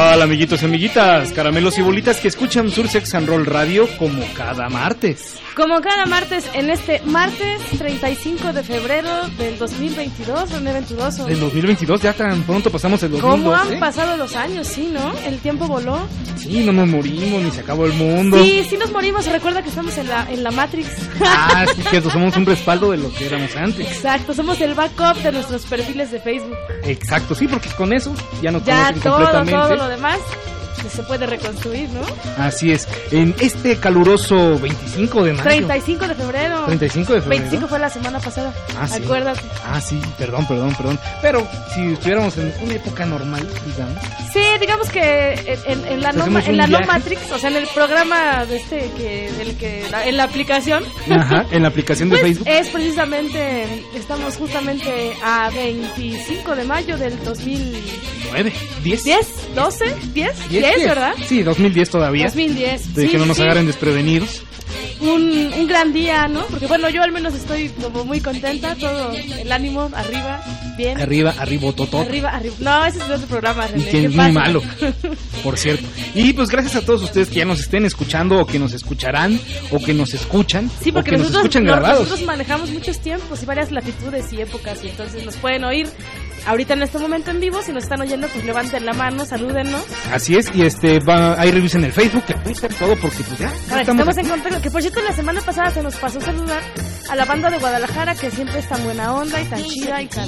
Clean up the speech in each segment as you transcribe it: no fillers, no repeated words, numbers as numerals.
tal, amiguitos y amiguitas, caramelos y bolitas que escuchan Sursex and Roll Radio como cada martes? Como cada martes, en este martes 35 de febrero del 2022, René Venturoso. Del 2022, ya tan pronto pasamos el 2002. ¿Cómo han pasado los años? Sí, ¿no? El tiempo voló. Sí, no nos morimos, ni se acabó el mundo. Sí, sí nos morimos, recuerda que estamos en la Matrix. Ah, sí, que somos un respaldo de lo que éramos antes. Exacto, somos el backup de nuestros perfiles de Facebook. Exacto, sí, porque con eso ya nos ya conocen completamente. Todo lo demás se puede reconstruir, ¿no? Así es, en este caluroso 25 de mayo. 35 de febrero. 35 de febrero. 25 fue la semana pasada, sí. Acuérdate. Sí, perdón. Pero si estuviéramos en una época normal, digamos. Sí, digamos que en la no Matrix, o sea, en el programa en la aplicación. Ajá, en la aplicación de pues Facebook. Es precisamente, estamos justamente a 25 de mayo del 2009. 10, 12, 10, ¿verdad? Sí, 2010 todavía. 2010. De que no nos agarren desprevenidos. Un gran día, ¿no? Porque bueno, yo al menos estoy como muy contenta, todo el ánimo arriba, bien. Arriba, totó. Arriba. No, ese es otro programa, René. Y que es muy malo, por cierto. Y pues gracias a todos ustedes que ya nos estén escuchando o que nos escucharán o que nos escuchan. Sí, porque o que nos escuchan grabados. Nosotros manejamos muchos tiempos y varias latitudes y épocas y entonces nos pueden oír ahorita en este momento en vivo. Si nos están oyendo, pues levanten la mano, salúdennos. Así es, y ahí revisen el Facebook, el Twitter, todo, porque pues ya estamos en contacto. Que por cierto, la semana pasada se nos pasó saludar a la banda de Guadalajara, que siempre es tan buena onda y tan chida y tan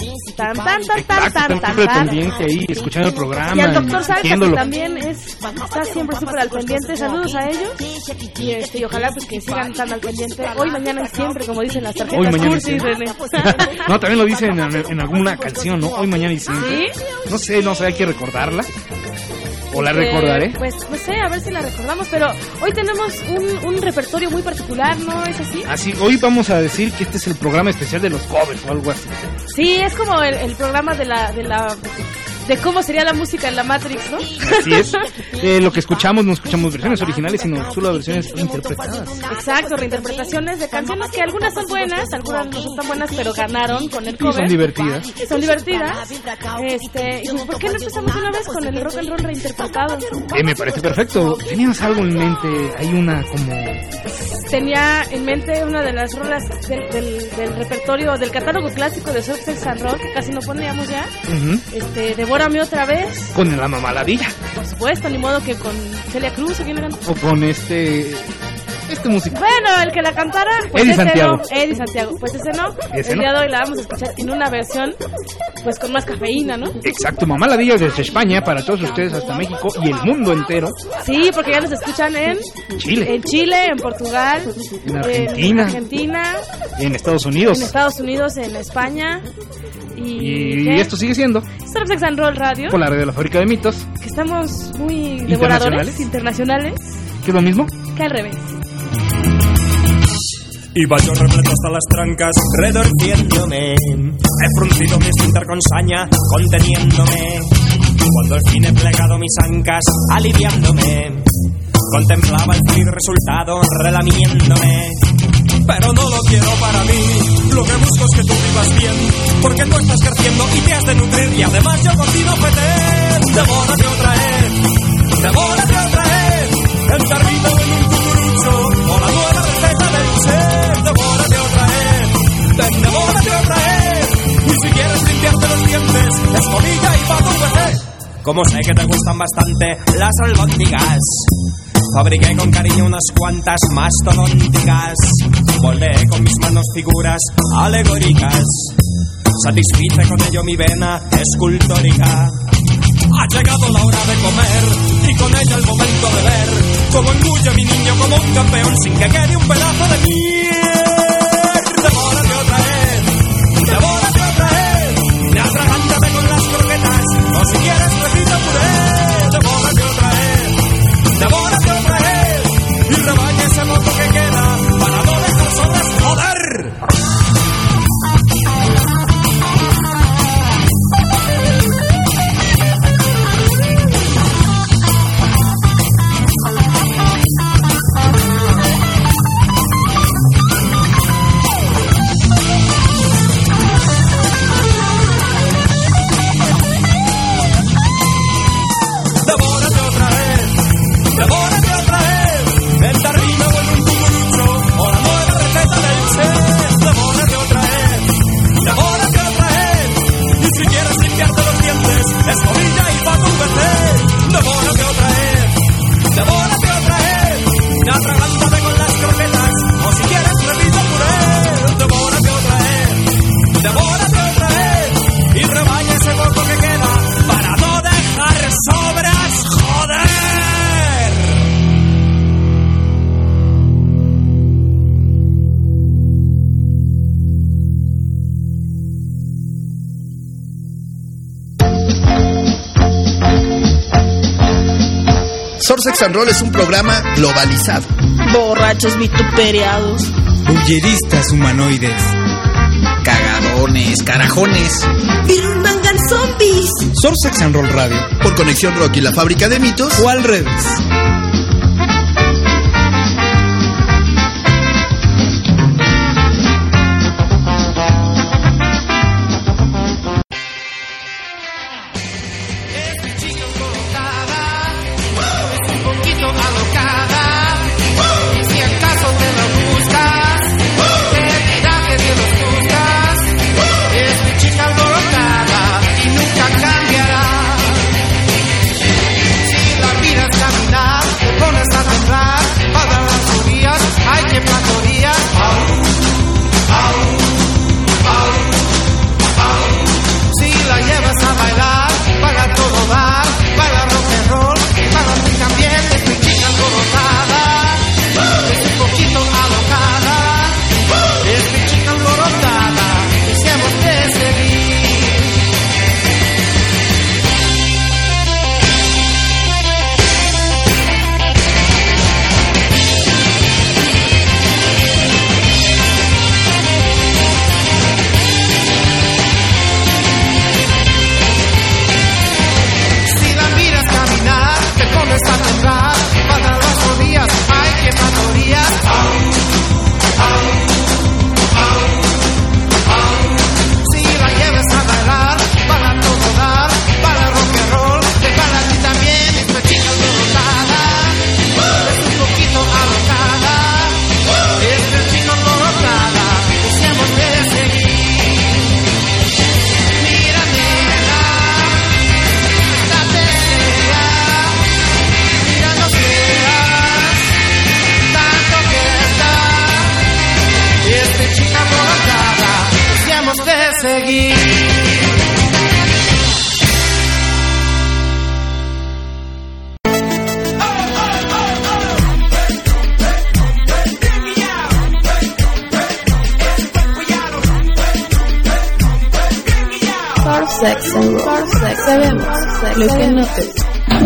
pendiente ahí, escuchando el programa. Y al doctor Salsa, que también está siempre súper al pendiente. Saludos a ellos y ojalá pues que sigan tan al pendiente hoy, mañana y siempre, como dicen las tarjetas. Hoy, mañana Cursi, René. No, también lo dicen en alguna canción, ¿no? Hoy, mañana y siempre. ¿Sí? No sé, hay que recordarla. ¿O la recordaré? Pues no sé, a ver si la recordamos, pero hoy tenemos un repertorio muy particular, ¿no? ¿Es así? Así, hoy vamos a decir que este es el programa especial de los covers o algo así. Sí, es como el programa de cómo sería la música en la Matrix, ¿no? Así es. Lo que escuchamos, no escuchamos versiones originales, sino solo versiones interpretadas. Exacto, reinterpretaciones de canciones que algunas son buenas, algunas no son tan buenas, pero ganaron con el cover. Y son divertidas. ¿Y por qué no empezamos una vez con el rock and roll reinterpretado? Me parece perfecto. ¿Tenías algo en mente? Hay una como... Tenía en mente una de las rolas del repertorio, del catálogo clásico de Sursex and Roll, que casi no poníamos ya. Devórame otra vez. Con la Mamaladilla. Por supuesto, ni modo que con Celia Cruz o quién era. O con este músico. Bueno, el que la cantara, pues Eddie Santiago. No. Eddie Santiago, pues ese no. El día de hoy la vamos a escuchar en una versión, pues con más cafeína, ¿no? Exacto, Mamaladilla desde España para todos ustedes hasta México y el mundo entero. Sí, porque ya nos escuchan en Chile, en Portugal, en Argentina, en Estados Unidos, en España. Y esto sigue siendo Sursex and Roll Radio, por la radio de la Fábrica de Mitos, que estamos muy devoradores, internacionales, que es lo mismo que al revés. Iba yo repleto hasta las trancas, redorciéndome. He fruncido mi esfínter con saña, conteniéndome. Cuando al fin he plegado mis ancas, aliviándome, contemplaba el feliz resultado, relamiéndome. Pero no lo quiero para mí, lo que busco es que tú vivas bien, porque tú estás creciendo y te has de nutrir. Y además yo cocino fetén, devórate otra vez, enterrito en un cucurucho, o la nueva receta del chef. Devórate otra vez, y si quieres limpiarte los dientes, escobilla y pato PC. Como sé que te gustan bastante las albóndigas, fabriqué con cariño unas cuantas mastodónticas. Volé con mis manos figuras alegóricas, satisfice con ello mi vena escultórica. Ha llegado la hora de comer y con ella el momento de ver cómo engulle mi niño como un campeón sin que quede un pedazo de mierda. Devórate otra vez, atragántame con las croquetas, o si quieres repita puré. Devórate otra vez, y rebaña ese moto que queda para no dejar solas, joder. Surf Sex and Roll es un programa globalizado. Borrachos vituperiados. Bulleristas humanoides. Cagadones, carajones. Birmangan zombies. Surf Sex and Roll Radio. Por Conexión Rock y la Fábrica de Mitos. O al revés. Sex and Roll. Sabemos lo que no te gusta.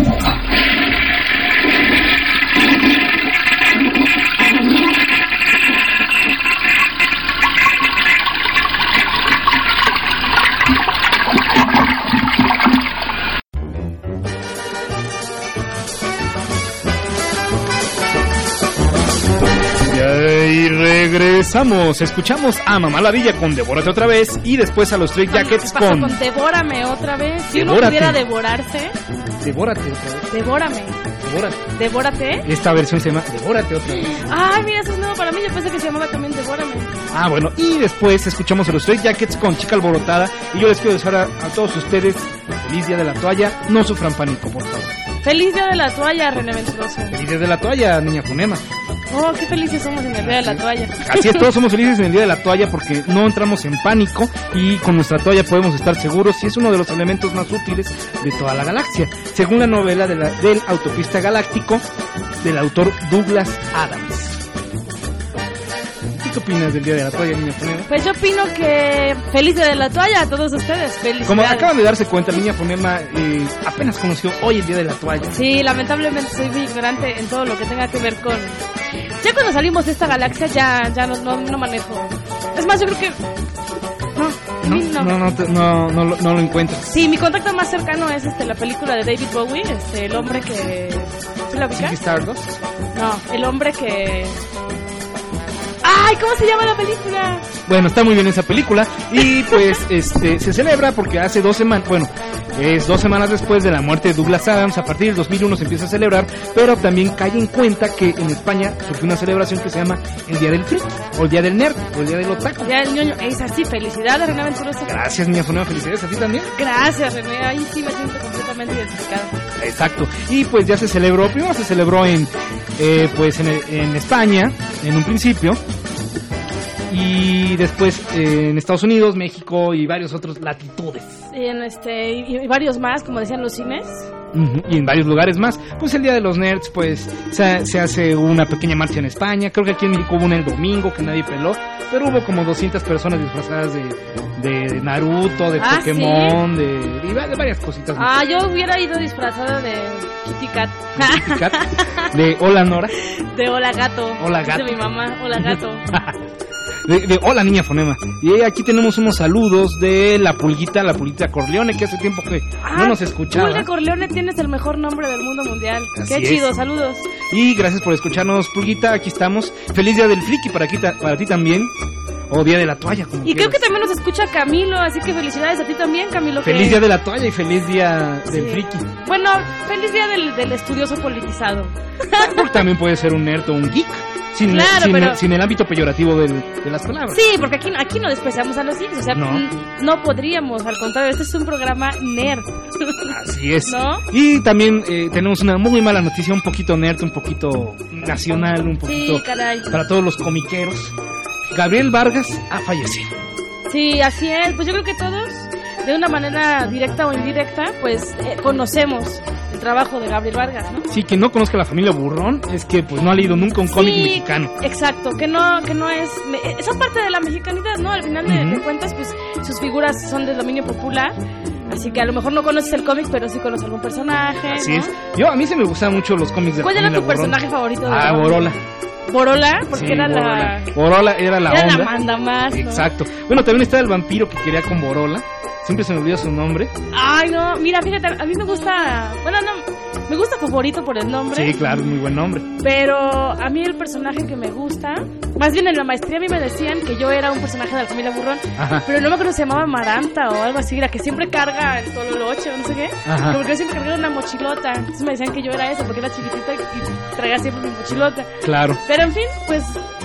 Y regresamos, escuchamos a Mamá Ladilla con Devórate otra vez y después a los Stray Jackets ¿Qué pasó con Devórame otra vez? Si uno pudiera devorarse. Devórate otra vez. Devórame. Devórate. Esta versión se llama Devórate otra vez. Ay, mira, eso es nuevo para mí. Yo pensé que se llamaba también Devórame. Ah, bueno, y después escuchamos a los Stray Jackets con Chica Alborotada. Y yo les quiero desear a todos ustedes feliz día de la toalla. No sufran pánico, por favor. Feliz día de la toalla, René Venturoso. Feliz día de la toalla, niña Fonema. Oh, qué felices somos en el día de la toalla. Así es, todos somos felices en el día de la toalla porque no entramos en pánico y con nuestra toalla podemos estar seguros y es uno de los elementos más útiles de toda la galaxia, según la novela del Autopista Galáctico del autor Douglas Adams. ¿Qué opinas del día de la toalla, niña Fonema? Pues yo opino que feliz día de la toalla a todos ustedes. Felicidades. Como acaban de darse cuenta, la niña Fonema apenas conoció hoy el día de la toalla. Sí, lamentablemente soy muy ignorante en todo lo que tenga que ver con... Ya cuando salimos de esta galaxia ya no manejo. Es más, yo creo que... No lo encuentro. Sí, mi contacto más cercano es la película de David Bowie, el hombre que... ¿Sí la ubicas? ¿Stardust? No, el hombre que... ¡Ay! ¿Cómo se llama la película? Bueno, está muy bien esa película. Y pues se celebra porque hace 2 semanas, bueno, es 2 semanas después de la muerte de Douglas Adams. A partir del 2001 se empieza a celebrar, pero también cae en cuenta que en España surgió una celebración que se llama el Día del Freak, o el Día del Nerd, o el Día del Otaku. El Día del Ñoño. Es así, felicidades, René Venturoso. Gracias, niña Fonema, felicidades a ti también. Gracias, René, ahí sí me siento completamente identificada. Exacto. Y pues ya se celebró, primero se celebró en España, en un principio. Y después en Estados Unidos, México y varios otros latitudes. Y y varios más, como decían los cines. Y en varios lugares más. Pues el Día de los Nerds, pues se hace una pequeña marcha en España. Creo que aquí en México hubo una el domingo que nadie peló, pero hubo como 200 personas disfrazadas de Naruto, de Pokémon, ¿sí? de varias cositas. Yo hubiera ido disfrazada de Kitty Cat. Kitty Cat, de Hola Nora. De Hola Gato. Hola Gato. De mi mamá, Hola Gato. De Hola Niña Fonema. Y aquí tenemos unos saludos de la Pulguita Corleone, que hace tiempo que no nos escuchaba. Pulga Corleone, tienes el mejor nombre del mundo mundial. Así Qué chido, saludos. Y gracias por escucharnos, Pulguita, aquí estamos. Feliz Día del Friki para ti también. O Día de la Toalla, como Y quieras. creo que también nos escucha Camilo, así que felicidades a ti también, Camilo. Feliz Día de la Toalla y feliz Día del Friki. Bueno, feliz Día del estudioso politizado. Porque también puede ser un nerd o un geek. Sin el ámbito peyorativo de las palabras. Sí, porque aquí no despreciamos a los geeks, o sea, no podríamos, al contrario, este es un programa nerd. Así es. ¿No? Y también tenemos una muy mala noticia, un poquito nerd, un poquito nacional, un poquito para todos los comiqueros. Gabriel Vargas ha fallecido. Sí, así es, pues yo creo que todos, de una manera directa o indirecta, pues conocemos el trabajo de Gabriel Vargas, ¿no? Sí, quien no conozca a la familia Burrón es que pues no ha leído nunca un cómic mexicano. Exacto, que no es... Son parte de la mexicanidad, ¿no? Al final de cuentas, pues sus figuras son de dominio popular, así que a lo mejor no conoces el cómic, pero sí conoces algún personaje, Así ¿no? es. A mí se me gustan mucho los cómics de la familia Burrón. ¿Cuál era tu personaje favorito? Borola. ¿Borola? Porque sí, era Borola. Borola era la onda. la manda más, ¿no? Exacto. Bueno, también está el vampiro que quería con Borola. Siempre se me olvida su nombre. Ay, no, mira, fíjate, a mí me gusta... Bueno, no, me gusta Favorito por el nombre. Sí, claro, muy buen nombre. Pero a mí el personaje que me gusta... Más bien en la maestría a mí me decían que yo era un personaje de la familia Burrón. Ajá. Pero no me acuerdo si se llamaba Maranta o algo así. Era que siempre carga el Tololoche o no sé qué. Ajá. Porque yo siempre cargaba una mochilota. Entonces me decían que yo era eso porque era chiquitita y traía siempre mi mochilota. Claro. Pero en fin, pues...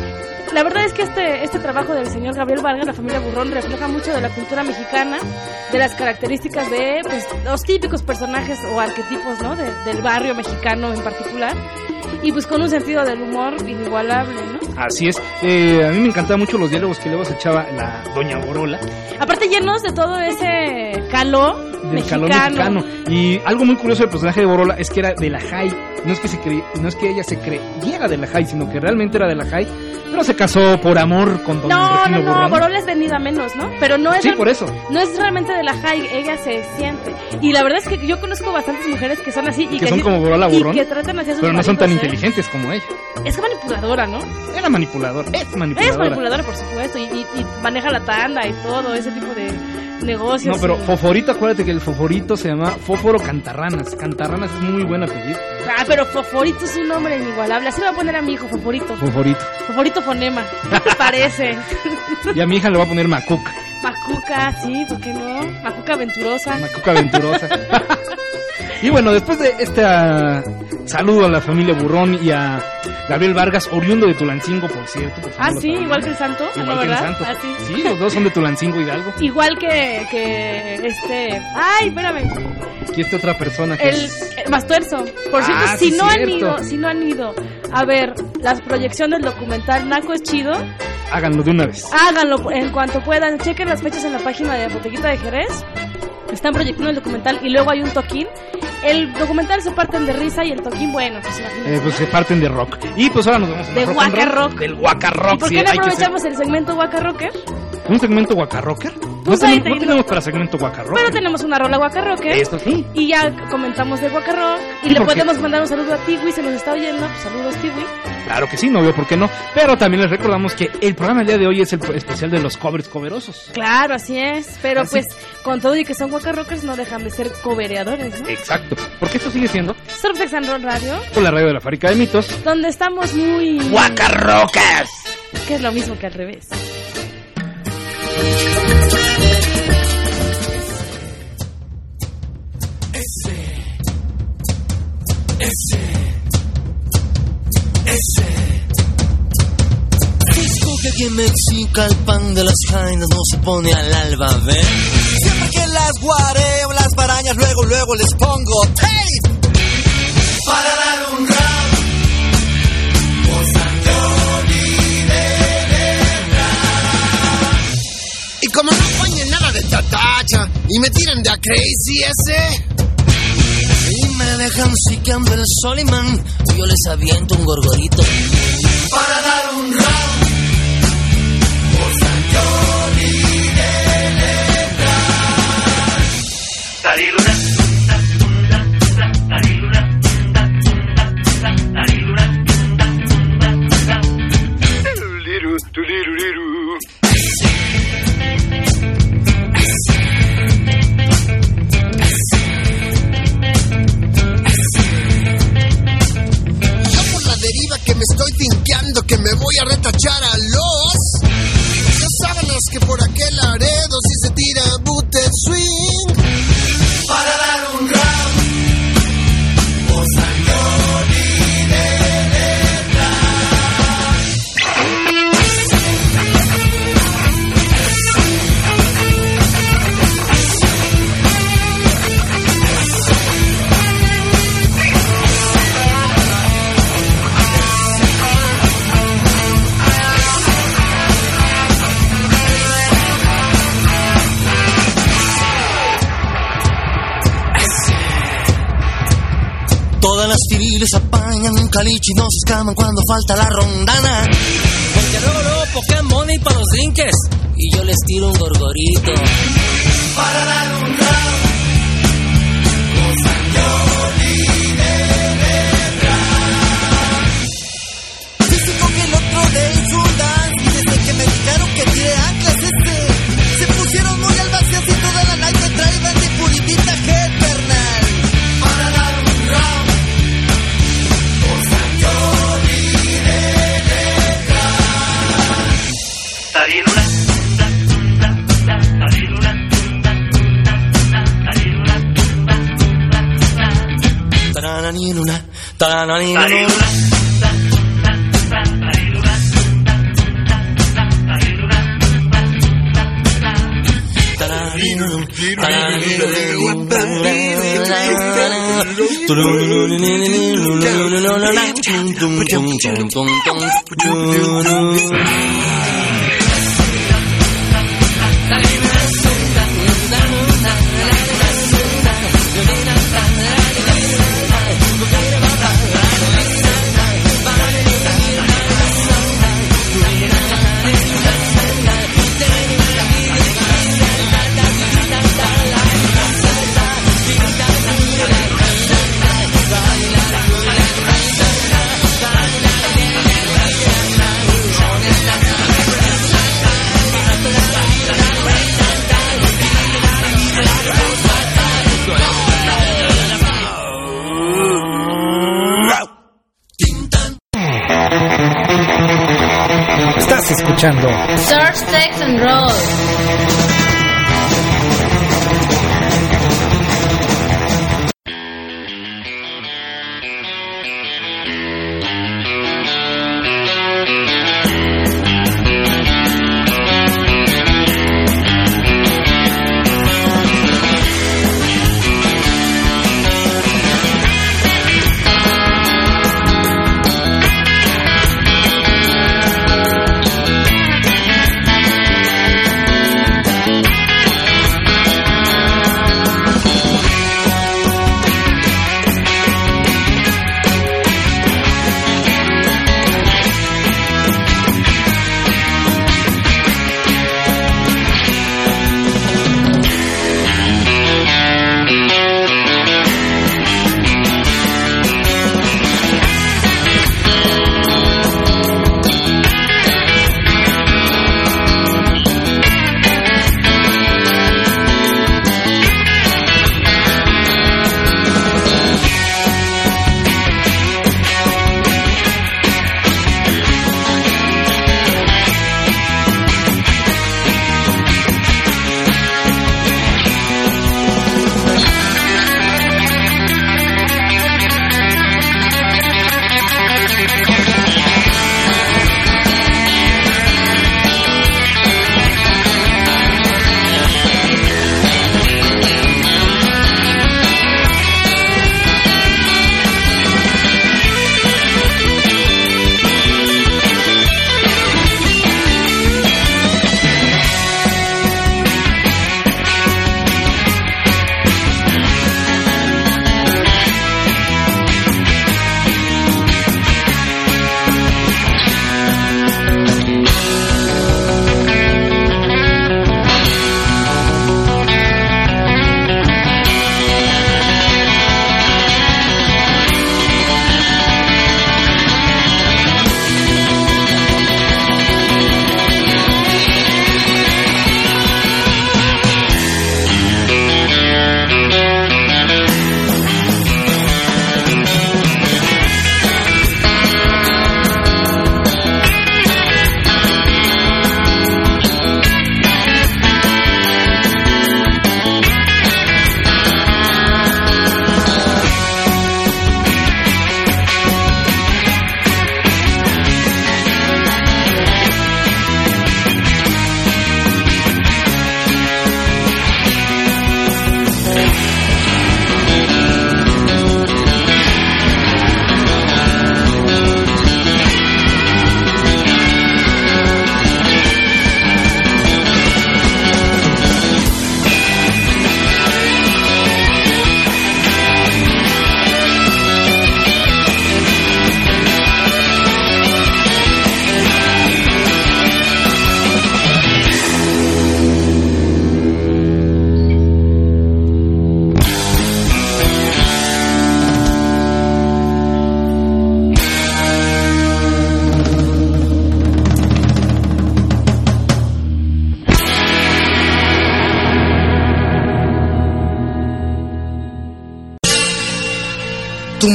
La verdad es que este trabajo del señor Gabriel Vargas, la familia Burrón, refleja mucho de la cultura mexicana, de las características de pues, los típicos personajes o arquetipos, ¿no? Del barrio mexicano en particular, y pues con un sentido del humor inigualable, ¿no? Así es. A mí me encantaban mucho los diálogos que luego se echaba la doña Borola. Aparte llenos de todo ese calor mexicano. Y algo muy curioso del personaje de Borola es que era de la High. No es que ella se creyera de la High, sino que realmente era de la High. Pero se casó por amor con don Regino Burrón. Borola es venida menos, ¿no? Pero no es... Sí, por eso. No es realmente de la High, ella se siente. Y la verdad es que yo conozco bastantes mujeres que son así. Y que son como Borola Burrón. Y que tratan así a sus pero no son maridos, tan inteligentes como ella. Es manipuladora, ¿no? Era manipuladora, es manipuladora. Es manipuladora, por supuesto. Y maneja la tanda y todo, ese tipo de negocios. No, pero Foforito, acuérdate que el Foforito se llama Fóforo Cantarranas. Cantarranas es muy buen apellido. Pero Foforito es un nombre inigualable. Así le voy a poner a mi hijo, Foforito. Foforito Fonema. ¿Qué te parece? Y a mi hija le voy a poner Macuca. Macuca, sí, ¿por qué no? Macuca Aventurosa. Y bueno, después de este saludo a la familia Burrón y a Gabriel Vargas, oriundo de Tulancingo, por cierto. Sí, igual que el Santo. Igual que el Santo. Sí, los dos son de Tulancingo Hidalgo. Igual que Ay, espérame. Aquí está otra persona que es... Mastuerzo. Por cierto, si no han ido a ver las proyecciones del documental Naco es chido, háganlo de una vez. Háganlo en cuanto puedan. Chequen las fechas en la página de Botequita de Jerez. Están proyectando el documental y luego hay un toquín. El documental se parten de risa y el toquín, bueno, pues se parten de rock. Y pues ahora nos vamos a de Waka Rock. Del Waka Rock. ¿Y por qué no aprovechamos el segmento Waka Rocker? ¿Un segmento Waka Rocker? Pues no tenemos para segmento Waka Rocker. Pero tenemos una rola Waka Rocker. Esto sí. Y ya comentamos de Waka Rock. Y le podemos mandar un saludo a Tiwi, se nos está oyendo. Pues saludos, Tiwi. Claro que sí, no veo por qué no. Pero también les recordamos que el programa del día de hoy es el especial de los covers coverosos. Claro, así es. Pero pues, con todo y que son Waka Rockers, no dejan de ser covereadores, ¿no? Exacto. Porque esto sigue siendo Surfex and Roll Radio. Con la radio de la Fábrica de Mitos. Donde estamos muy... Waka Rockers. Que es lo mismo que al revés. Disco que aquí en México el pan de las jainas no se pone al alba, ¿ven? Siempre que las guareo, las parañas, luego les pongo tape para dar un round por San Johnny de verdad. Y como no ponen nada de tatacha y me tiran de a crazy ese, me dejan psiqueando el Soliman y yo les aviento un gorgorito para dar un round por San Johnny de Letra. Tariluna. Que me voy a retachar a los ya sábanas que por aquel Laredo si se tira booted swing para dar un round por San Johnny de Letra. Todas las fililes apañan un caliche y no se escaman cuando falta la rondana. Porque luego Pokémon y para los drinques. Y yo les tiro un gorgorito para dar un round por San Johnny de Letra. Físico que el otro de insultan y desde que me dijeron que tire anclas se pusieron muy al vacío y toda la night me traían de puritita Heternal para dar un round. Tarananina, tarananina. Estás escuchando Surf, Sex and Roll.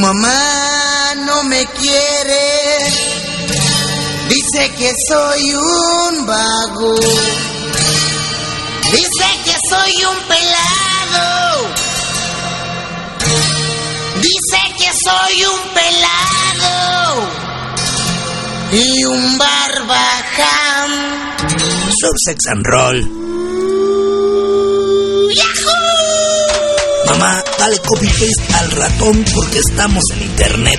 mamá no me quiere, dice que soy un vago, dice que soy un pelado, dice que soy un pelado y un barbaján. Subsex and Roll. ¡Yahoo! Mamá, dale copy-paste al ratón porque estamos en internet.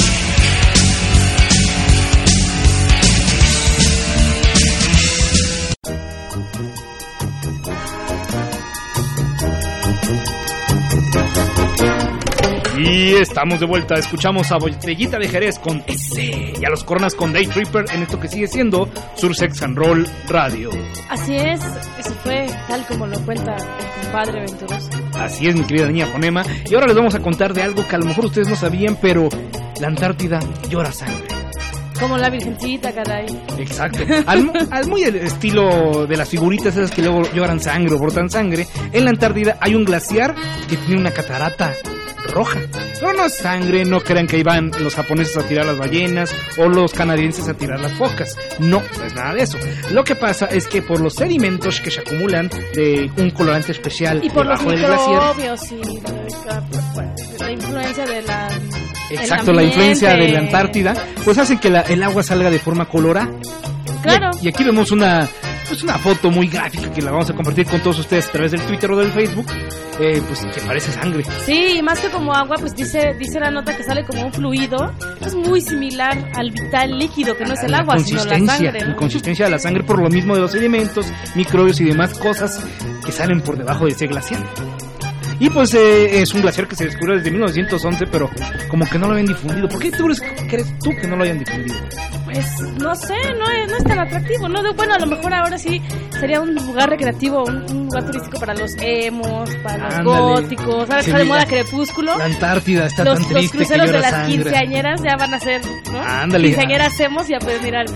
Y estamos de vuelta, escuchamos a Botellita de Jerez con S y a los Coronas con Day Tripper en esto que sigue siendo Sursex and Roll Radio. Así es, eso fue tal como lo cuenta el compadre Venturoso. Así es, mi querida niña Fonema. Y ahora les vamos a contar de algo que a lo mejor ustedes no sabían, pero la Antártida llora sangre. Como la virgencita, caray. Exacto. Al muy estilo de las figuritas esas que luego lloran sangre o brotan sangre, en la Antártida hay un glaciar que tiene una catarata roja. Pero no es sangre, no crean que ahí van los japoneses a tirar las ballenas o los canadienses a tirar las focas. No, no es nada de eso. Lo que pasa es que por los sedimentos que se acumulan de un colorante especial y por los debajo del glaciar, microbios y la influencia de la... Exacto, la influencia de la Antártida, pues hacen que el agua salga de forma colorada. Claro. Y aquí vemos una foto muy gráfica que la vamos a compartir con todos ustedes a través del Twitter o del Facebook, pues que parece sangre. Sí, y más que como agua, pues dice la nota que sale como un fluido. Es muy similar al vital líquido, que no es el agua, sino la sangre, ¿no? La consistencia de la sangre por lo mismo de los elementos, microbios y demás cosas que salen por debajo de ese glaciar. Y pues es un glaciar que se descubrió desde 1911, pero como que no lo habían difundido. ¿Por qué crees tú que no lo hayan difundido? Pues no sé, no es tan atractivo, ¿no? Bueno, a lo mejor ahora sí sería un lugar recreativo, un lugar turístico para los emos, para los góticos. Ahora está de moda Crepúsculo. La Antártida está tan triste. Los cruceros que de las sangre. Quinceañeras ya van a ser, ¿no? Ándale. Quinceañeras emos, ya pueden ir al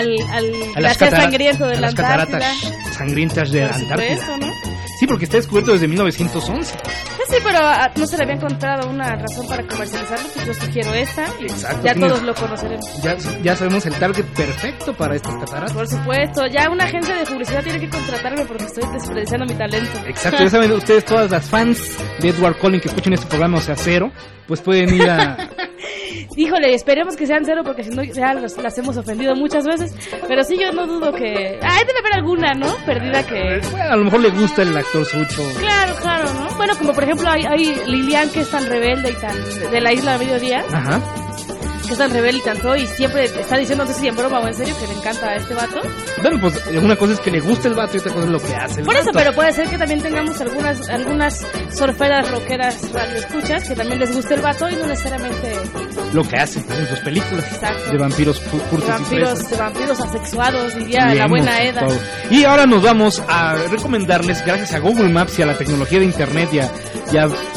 glaciar sangriento de la Antártida. Las cataratas sangrientas de la Antártida. Eso, ¿no? Sí, porque está descubierto desde 1911. Sí, pero no se le había encontrado una razón para comercializarlo, pues yo sugiero esta. Exacto, ya todos lo conoceremos. Ya sabemos el target perfecto para estas cataratas. Por supuesto, ya una agencia de publicidad tiene que contratarme porque estoy desperdiciando mi talento. Exacto, ya saben ustedes, todas las fans de Edward Cullen que escuchen este programa, o sea, cero, pues pueden ir a... Híjole, esperemos que sean cero porque si no ya las hemos ofendido muchas veces. Pero sí, yo no dudo que... debe haber alguna, ¿no? Perdida que... Bueno, a lo mejor le gusta el actor Sucho. Claro, ¿no? Bueno, como por ejemplo hay Lilian, que es tan rebelde y tan... de la Isla de Mediodía. Ajá. Que es tan rebelde y tanto y siempre está diciendo, no sé si en broma o en serio, que le encanta a este vato. Bueno, pues una cosa es que le gusta el vato y otra cosa es lo que hace el Por vato. eso, pero puede ser que también tengamos algunas surferas rockeras radioescuchas que también les guste el vato y no necesariamente lo que hace en sus películas. Exacto. De vampiros furtos y de vampiros asexuados, diría la buena Eda. Todo. Y ahora nos vamos a recomendarles, gracias a Google Maps y a la tecnología de internet y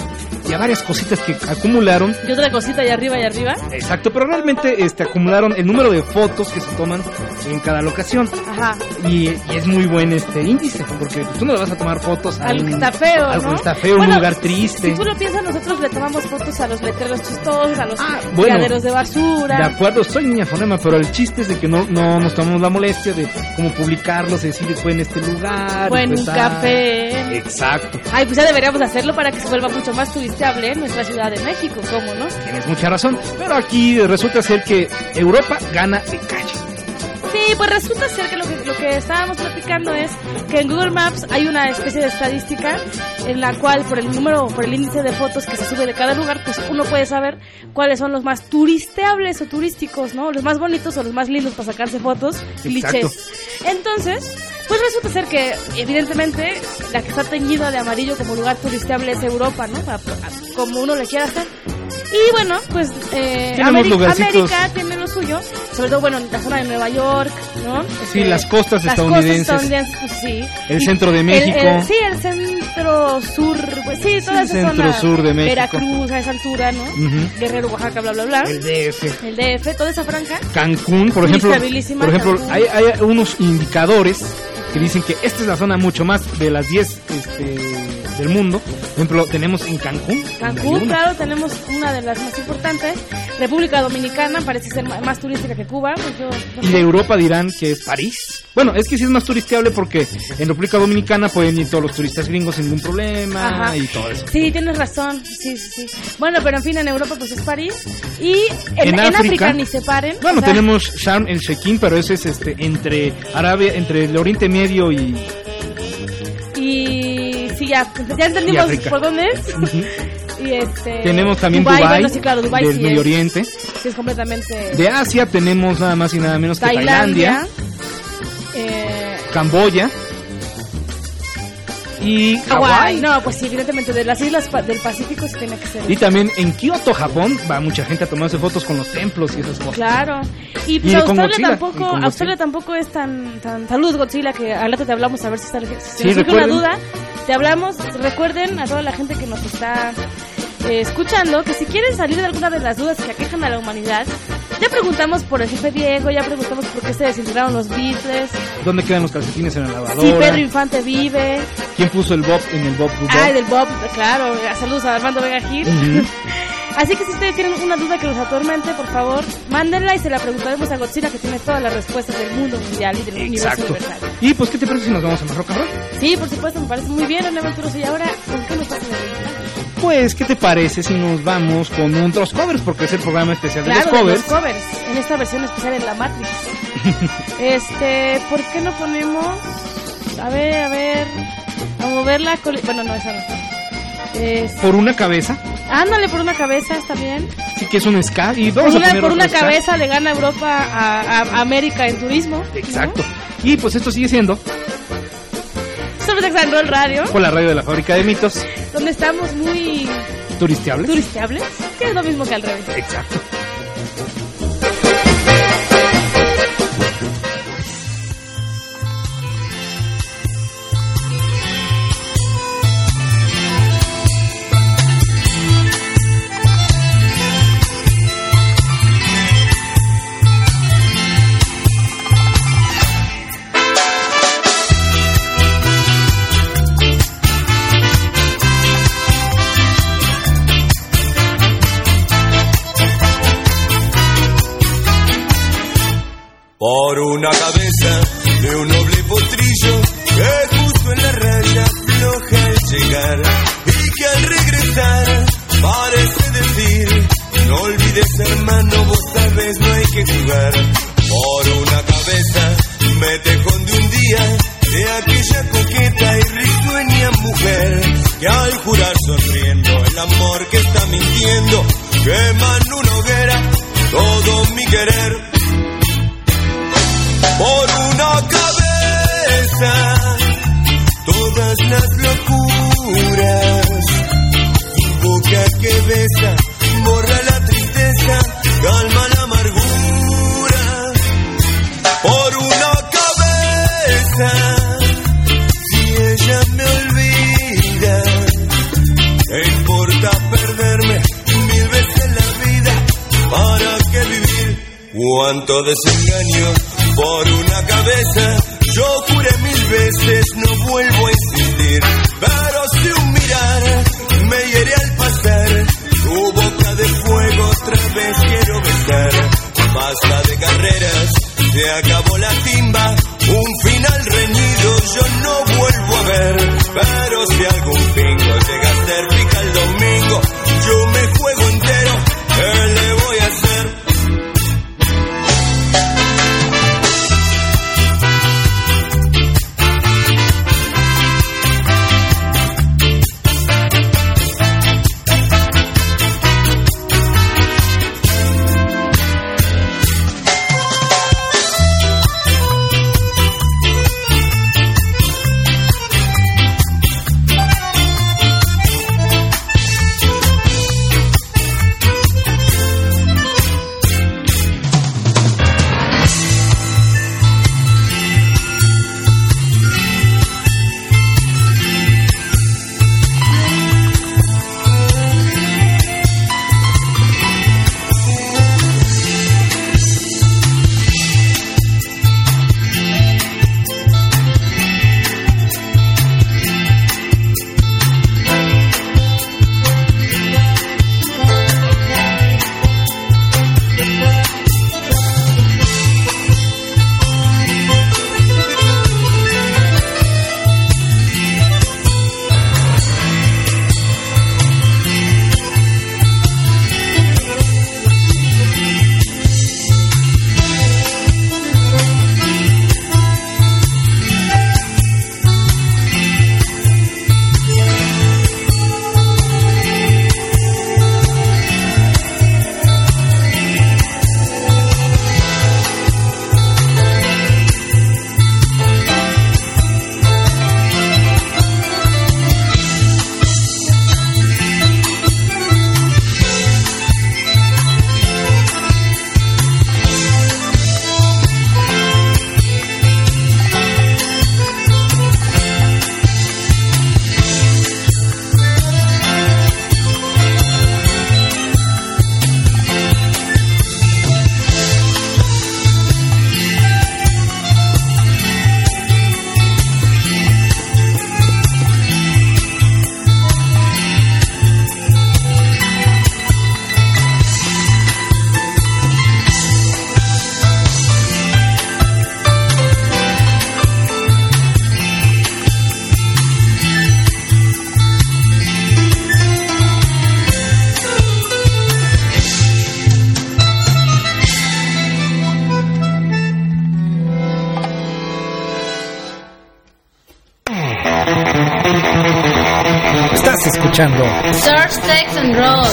a varias cositas que acumularon. Y otra cosita allá arriba. Exacto, pero realmente acumularon el número de fotos que se toman en cada locación. Ajá. Y es muy buen índice, porque tú no le vas a tomar fotos al que está feo, al ¿no? que está feo, un lugar triste. Si tú lo piensas, nosotros le tomamos fotos a los letreros chistosos, a los tiraderos de basura. De acuerdo, soy niña fonema, pero el chiste es de que no nos tomamos la molestia de cómo publicarlos, decir fue en este lugar. Fue en un café. Exacto. Ay, pues ya deberíamos hacerlo para que se vuelva mucho más turístico en nuestra Ciudad de México, ¿cómo no? Tienes mucha razón, pero aquí resulta ser que Europa gana de calle. Sí, pues resulta ser que lo que estábamos platicando es que en Google Maps hay una especie de estadística en la cual por el índice de fotos que se sube de cada lugar, pues uno puede saber cuáles son los más turisteables o turísticos, ¿no? Los más bonitos o los más lindos para sacarse fotos, clichés. Entonces, pues resulta ser que evidentemente la que está teñida de amarillo como lugar turisteable es Europa, ¿no? Como uno le quiera hacer. Y bueno, pues América tiene lo suyo, sobre todo, bueno, en la zona de Nueva York, ¿no? Sí, las costas estadounidenses, pues, sí. El centro de México. El centro sur, pues sí, toda esa centro zona. Sur de México. Veracruz, a esa altura, ¿no? Guerrero, Oaxaca, bla, bla, bla. El DF, toda esa franja. Cancún, por ejemplo, hay unos indicadores que dicen que esta es la zona mucho más de las 10 del mundo. Por ejemplo, tenemos en Cancún. Cancún, claro, tenemos una de las más importantes. República Dominicana parece ser más turística que Cuba. Y de Europa dirán que es París. Bueno, es que sí es más turisteable porque en República Dominicana pueden ir todos los turistas gringos sin ningún problema. Ajá. Y todo eso. Sí, tienes razón. Sí. Bueno, pero en fin, en Europa pues es París. Y en África ni se paren. Bueno, tenemos Sharm el Sheikh, pero ese es entre Arabia, entre el Oriente Medio y sí, ya entendimos por dónde es. Uh-huh. Y tenemos también Dubái, bueno, sí, claro, Dubái del sí Medio Oriente. Sí, es completamente. De Asia tenemos nada más y nada menos que Tailandia, Camboya y Hawái. No, pues sí, evidentemente de las islas del Pacífico sí tiene que ser. Y también en Kioto, Japón, va mucha gente a tomarse fotos con los templos y esas cosas. Claro. Y pues Australia tampoco es tan salud, Godzilla, que al rato te hablamos a ver si nos surge una duda. Te hablamos, recuerden a toda la gente que nos está escuchando que si quieren salir de alguna de las dudas que aquejan a la humanidad, ya preguntamos por el jefe Diego, ya preguntamos por qué se desintegraron los Beatles, dónde quedan los calcetines en la lavadora, si Pedro Infante vive, quién puso el Bob en el Bob. Del Bob, claro, saludos a Armando Vega Gil. Uh-huh. Así que si ustedes tienen una duda que los atormente, por favor, mándenla y se la preguntaremos a Godzilla, que tiene todas las respuestas del mundo mundial y del universo universal. Y pues, ¿qué te parece si nos vamos a más rock and roll? Sí, por supuesto, me parece muy bien, René Venturoso. Y ahora, ¿con qué nos pasa en el Pues, ¿qué te parece si nos vamos con los covers? Porque es el programa especial de los covers. Los covers, en esta versión especial en la Matrix. ¿Por qué no ponemos? A ver, a mover la bueno, no, esa no. Por una cabeza. Ándale, por una cabeza, está bien. Sí, que es un ska. Y por una cabeza le gana Europa a América en turismo. Exacto. ¿No? Y pues esto sigue siendo Sobre Sex and Roll Radio. Con la radio de la Fábrica de Mitos. Donde estamos muy turisteables. Que es lo mismo que al revés. Exacto. Por una cabeza de un noble potrillo que justo en la raya floja al llegar y que al regresar parece decir: no olvides, hermano, vos sabés, no hay que jugar. Por una cabeza me tejón de un día de aquella coqueta y risueña mujer que al jurar sonriendo el amor que está mintiendo quema en una hoguera todo mi querer. Por una cabeza todas las locuras, tu boca que besa borra la tristeza, calma la amargura. Por una cabeza, si ella me olvida, ¿qué importa perderme 1000 veces la vida? ¿Para qué vivir? Cuánto desengaño. Por una cabeza, yo juré 1000 veces, no vuelvo a insistir. Pero si un mirar me hiere al pasar, tu boca de fuego otra vez quiero besar. Basta de carreras, se acabó la timba, un final reñido yo no vuelvo a ver. Pero si algún pingo llega a ser pica el domingo, yo me juego entero, ¿qué le voy a hacer? escuchando Surf, Sex and Roll.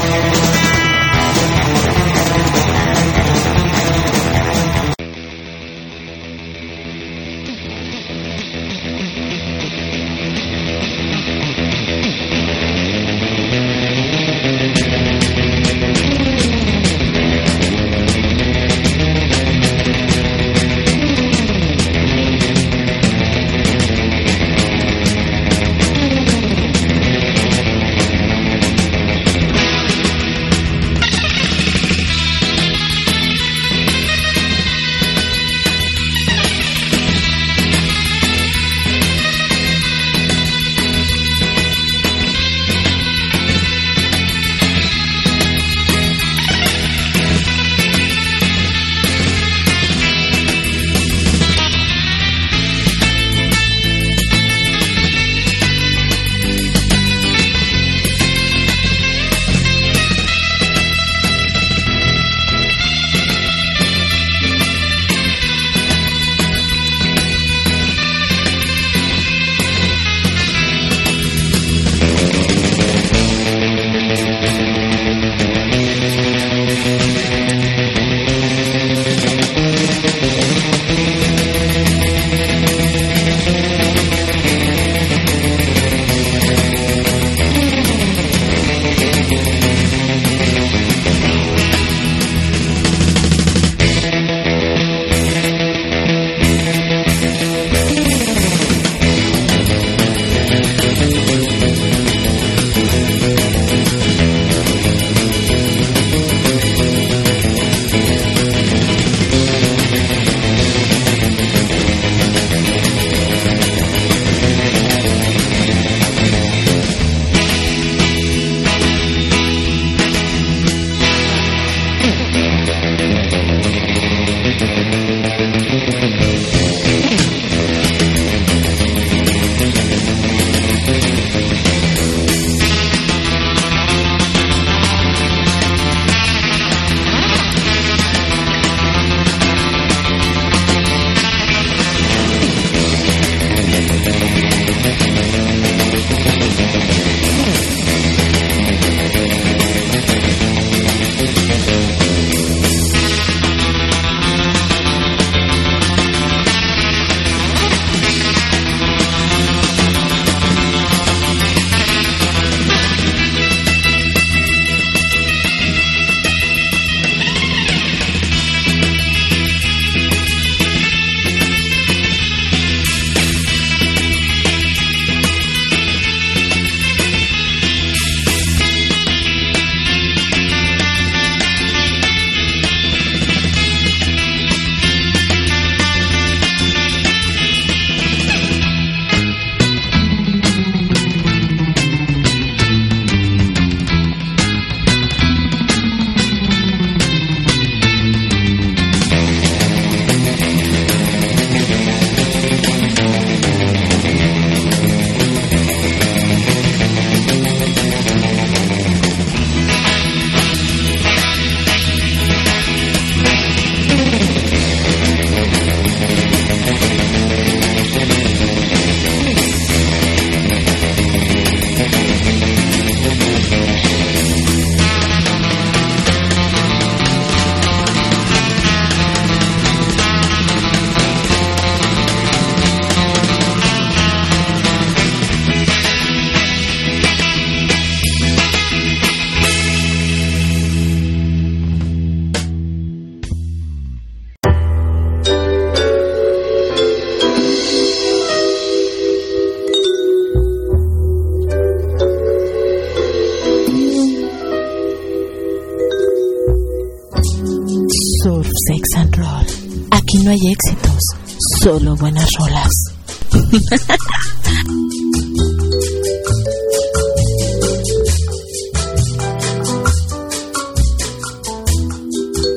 No hay éxitos, solo buenas rolas.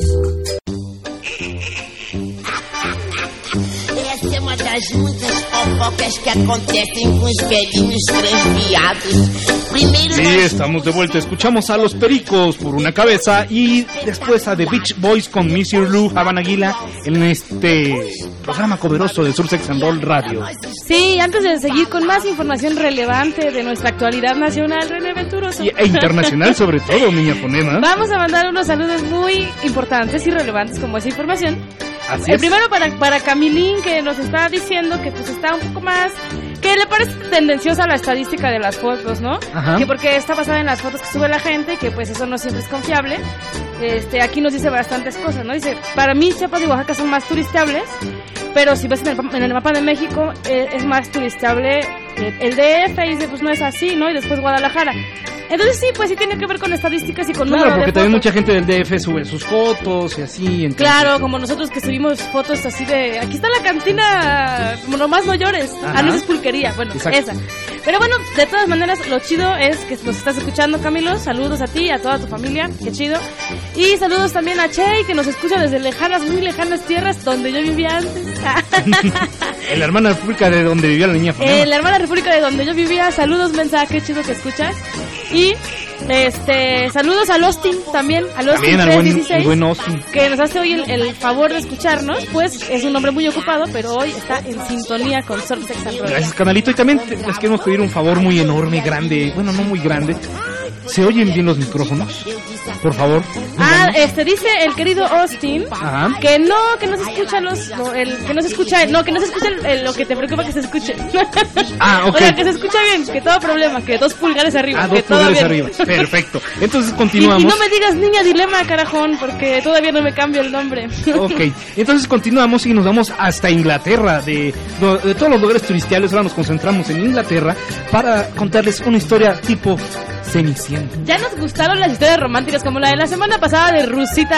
Essa é uma das muitas fofocas que acontecem com os velhinhos transviados. Primeiro Sí, estamos de vuelta. Escuchamos a Los Pericos por una cabeza y después a The Beach Boys con Missy Lou Habanaguila en este programa coberoso de Sur Sex and Roll Radio. Sí, antes de seguir con más información relevante de nuestra actualidad nacional, René Venturoso. E internacional sobre todo, niña Fonema. Vamos a mandar unos saludos muy importantes y relevantes como esa información. Así El es. primero para Camilín, que nos está diciendo que pues está un poco más, que le parece tendenciosa la estadística de las fotos, ¿no? Ajá. Que porque está basada en las fotos que sube la gente, que pues eso no siempre es confiable. Aquí nos dice bastantes cosas, ¿no? Dice, para mí Chiapas y Oaxaca son más turistables, pero si ves en el mapa de México es más turistable el DF, y dice, pues no es así, ¿no? Y después Guadalajara. Entonces sí, pues sí tiene que ver con estadísticas y con número Claro, porque de también fotos. mucha gente del DF sube sus fotos y así. Entonces... Claro, como nosotros que subimos fotos así de... Aquí está la cantina, nomás no llores. Ajá. No es pulquería, bueno, Exacto. esa. Pero bueno, de todas maneras, lo chido es que nos estás escuchando, Camilo. Saludos a ti, a toda tu familia, qué chido. Y saludos también a Chey, que nos escucha desde lejanas, muy lejanas tierras donde yo vivía antes. En la hermana república de donde vivía la niña Fonema. En la hermana república de donde yo vivía. Saludos, mensa, qué chido que escuchas. Y saludos a Austin también, a Austin También al 316, buen Austin. que nos hace hoy el favor de escucharnos. Pues es un hombre muy ocupado, pero hoy está en sintonía con Surf Sex and Roll. Gracias, canalito. Y también les queremos pedir un favor muy enorme, grande. Bueno, no muy grande. ¿Se oyen bien los micrófonos? Por favor. Dice el querido Austin Ajá. que no se escucha que no se escucha lo que te preocupa que se escuche. Ok. O sea, que se escucha bien, que todo problema, que 2 pulgares arriba, 2 que todo pulgares bien. arriba. Perfecto. Entonces continuamos. Y no me digas niña dilema, carajón, porque todavía no me cambio el nombre. Ok, entonces continuamos y nos vamos hasta Inglaterra. De todos los lugares turistiales, ahora nos concentramos en Inglaterra para contarles una historia tipo Cenicienta. Ya nos gustaron las historias románticas como la de la semana pasada de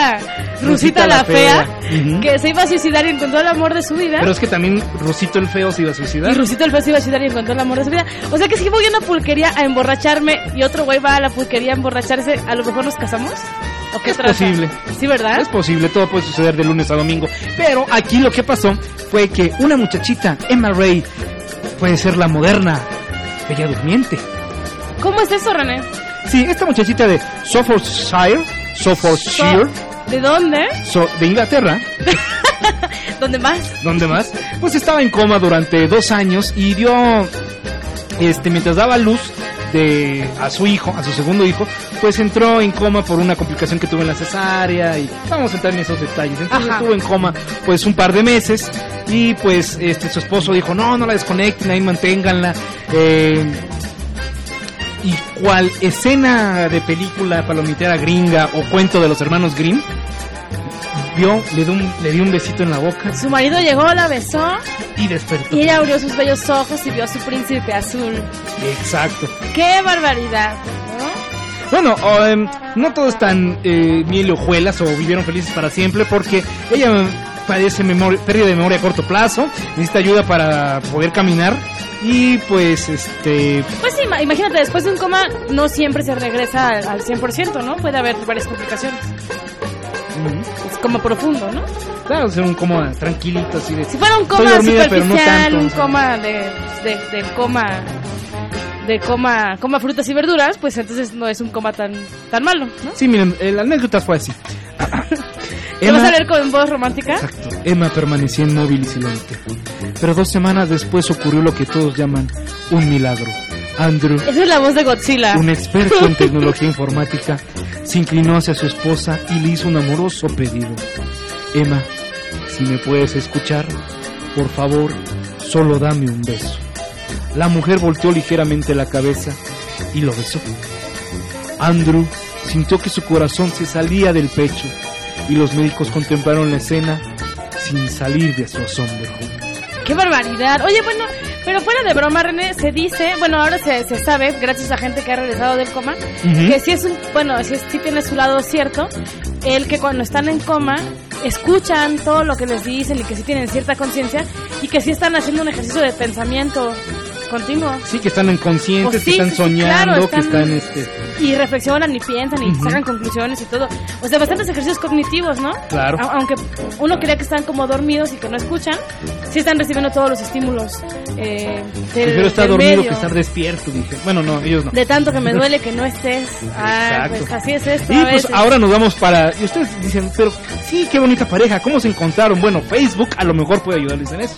Rusita la fea, Uh-huh. que se iba a suicidar y encontró el amor de su vida. Pero es que también Rusito el feo se iba a suicidar. Y Rusito el feo se iba a suicidar y encontró el amor de su vida. O sea que si voy a una pulquería a emborracharme y otro güey va a la pulquería a emborracharse, ¿a lo mejor nos casamos? ¿O qué Es trata? posible. Sí, ¿verdad? Es posible, todo puede suceder de lunes a domingo. Pero aquí lo que pasó fue que una muchachita, Emma Ray, puede ser la moderna Bella Durmiente. ¿Cómo es eso, René? Sí, esta muchachita de Suffolkshire, ¿De dónde? de Inglaterra. ¿Dónde más? ¿Dónde más? Pues estaba en coma durante 2 años y dio, mientras daba luz a su segundo hijo, pues entró en coma por una complicación que tuvo en la cesárea y vamos a entrar en esos detalles. Entonces estuvo en coma pues un par de meses y pues su esposo dijo, no la desconecten, ahí manténganla. Y cual escena de película palomitera gringa o cuento de los hermanos Grimm, le dio un besito en la boca. Su marido llegó, la besó Y despertó. y ella abrió sus bellos ojos y vio a su príncipe azul. Exacto. ¡Qué barbaridad! ¿No? Bueno, no todo es tan miel y hojuelas o vivieron felices para siempre, porque ella padece pérdida de memoria a corto plazo, necesita ayuda para poder caminar y pues Pues sí, imagínate, después de un coma no siempre se regresa al 100%, ¿no? Puede haber varias complicaciones. Es coma profundo, ¿no? Claro, es un coma tranquilito así de... Si fuera un coma superficial, un coma de coma frutas y verduras, pues entonces no es un coma tan malo, ¿no? Sí, miren, la anécdota fue así. ¿Te vas a leer con voz romántica? Exacto. Emma permanecía inmóvil y silente. Pero 2 semanas después ocurrió lo que todos llaman un milagro. Andrew, esa es la voz de Godzilla, un experto en tecnología informática, se inclinó hacia su esposa y le hizo un amoroso pedido. Emma, si me puedes escuchar, por favor, solo dame un beso. La mujer volteó ligeramente la cabeza y lo besó. Andrew sintió que su corazón se salía del pecho y los médicos contemplaron la escena sin salir de su asombro. ¡Qué barbaridad! Oye, bueno, pero fuera de broma, René, se dice, bueno, ahora se sabe, gracias a gente que ha regresado del coma, que sí sí tiene su lado cierto, el que cuando están en coma escuchan todo lo que les dicen y que sí tienen cierta conciencia y que sí están haciendo un ejercicio de pensamiento continuo. Sí, que están inconscientes, Pues sí, que están sí, soñando, claro, que están y reflexionan y piensan y sacan conclusiones y todo. O sea, bastantes ejercicios cognitivos, ¿no? Claro. Aunque uno crea que están como dormidos y que no escuchan, sí están recibiendo todos los estímulos Prefiero estar del dormido medio. que estar despierto, dije. Bueno, no, ellos no. De tanto que me duele que no estés. Exacto. Pues así es esto. Y a pues veces. ahora nos vamos para... Y ustedes dicen, pero sí, qué bonita pareja, ¿cómo se encontraron? Bueno, Facebook a lo mejor puede ayudarles en eso.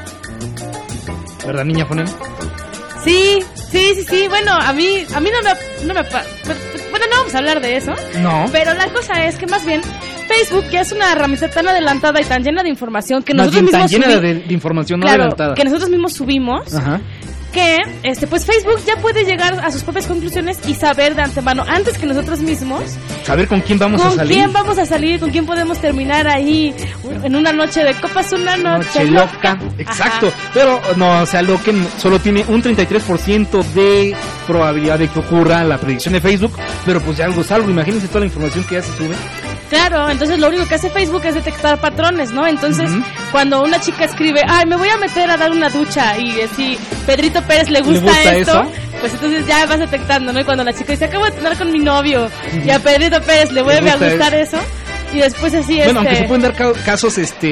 ¿Verdad, niña Fonem? Sí. Bueno, a mí no me bueno, no vamos a hablar de eso. No. Pero la cosa es que más bien Facebook ya es una herramienta tan adelantada y tan llena de información que Más nosotros bien mismos tan llena de información no claro, adelantada. que nosotros mismos subimos. Ajá. Que pues Facebook ya puede llegar a sus propias conclusiones y saber de antemano, antes que nosotros mismos, Saber con quién vamos a salir. con quién vamos a salir, con quién podemos terminar ahí en una noche de copas, una noche loca. Exacto. Ajá. Pero no, o sea, lo que solo tiene un 33% de probabilidad de que ocurra la predicción de Facebook, pero pues ya algo es algo. Imagínense toda la información que ya se sube. Claro, entonces lo único que hace Facebook es detectar patrones, ¿no? Entonces, cuando una chica escribe, ay, me voy a meter a dar una ducha, y si Pedrito Pérez le gusta esto, pues entonces ya vas detectando, ¿no? Y cuando la chica dice, acabo de tener con mi novio, y a Pedrito Pérez le vuelve a gustar eso, y después así Bueno, aunque se pueden dar casos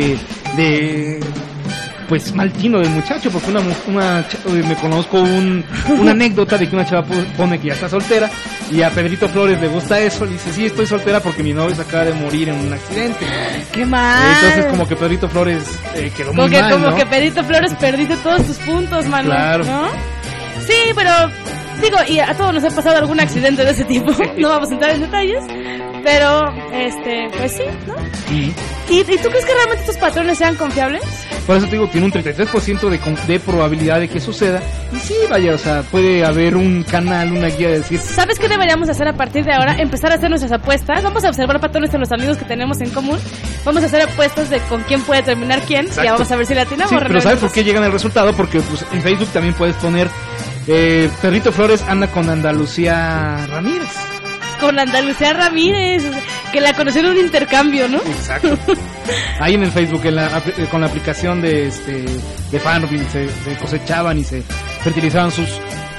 de pues mal tino del muchacho, porque me conozco una anécdota de que una chava pone que ya está soltera y a Pedrito Flores le gusta eso, le dice, sí, estoy soltera porque mi novio se acaba de morir en un accidente. ¡Qué mal! Entonces como que Pedrito Flores quedó muy mal, como ¿no? que Pedrito Flores perdiste todos tus puntos, mano, Claro. ¿no? Sí, pero digo, y a todos nos ha pasado algún accidente de ese tipo, no vamos a entrar en detalles, pero pues sí, ¿no? Sí. ¿Y tú crees que realmente estos patrones sean confiables? Por eso te digo, tiene un 33% de probabilidad de que suceda. Y sí, vaya, o sea, puede haber un canal, una guía de decir... ¿Sabes qué deberíamos hacer a partir de ahora? Empezar a hacer nuestras apuestas. Vamos a observar patrones en los amigos que tenemos en común. Vamos a hacer apuestas de con quién puede terminar quién. Exacto. Y ya vamos a ver si la atinamos. Sí, pero ¿sabes por qué llegan al resultado? Porque pues, en Facebook también puedes poner... Pedrito Flores anda con Andalucía Ramírez. Con Andalucía Ramírez, que la conoció en un intercambio, ¿no? Exacto. Ahí en el Facebook, con la aplicación de Farmville, se cosechaban y se fertilizaban sus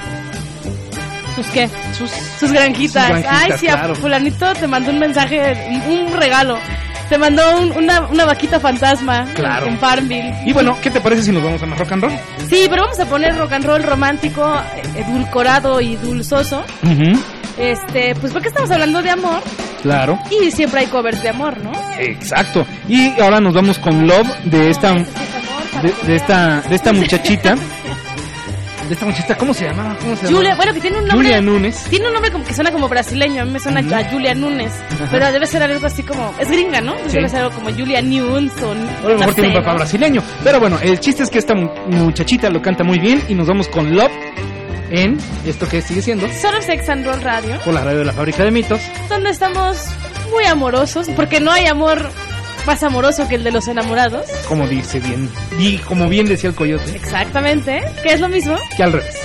¿qué? Sus granjitas. Ay, sí, claro. A fulanito te mandó un mensaje, un regalo. Te mandó una vaquita fantasma, claro, en Farmville. Y bueno, ¿qué te parece si nos vamos a más rock and roll? Sí, pero vamos a poner rock and roll romántico, edulcorado y dulzoso. Pues porque estamos hablando de amor. Claro. Y siempre hay covers de amor, ¿no? Exacto. Y ahora nos vamos con Love de esta muchachita. De esta muchachita, ¿cómo se llama? Julia, bueno, que tiene un nombre. Julia Núñez. Tiene un nombre como que suena como brasileño. A mí me suena a Julia Núñez. Pero debe ser algo así como. Es gringa, ¿no? Sí. Debe ser algo como Julia Nunes o. A lo mejor tiene un papá brasileño. Pero bueno, el chiste es que esta muchachita lo canta muy bien. Y nos vamos con Love en esto que sigue siendo Solo Sex and Roll Radio. Por la radio de la Fábrica de Mitos. Donde estamos muy amorosos. Porque no hay amor más amoroso que el de los enamorados. Como dice bien. Y como bien decía el coyote. Exactamente. Que es lo mismo que al revés.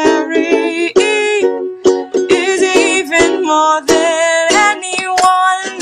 More than anyone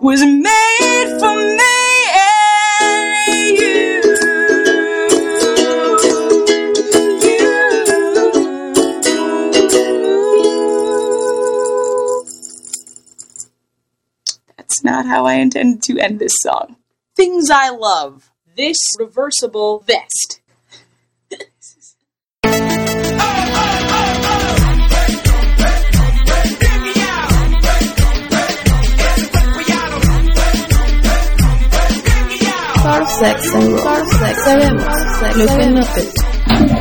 was made for me and you. That's not how I intended to end this song. Things I love. This reversible vest. For sex and roll. Sabemos lo que no te gusta.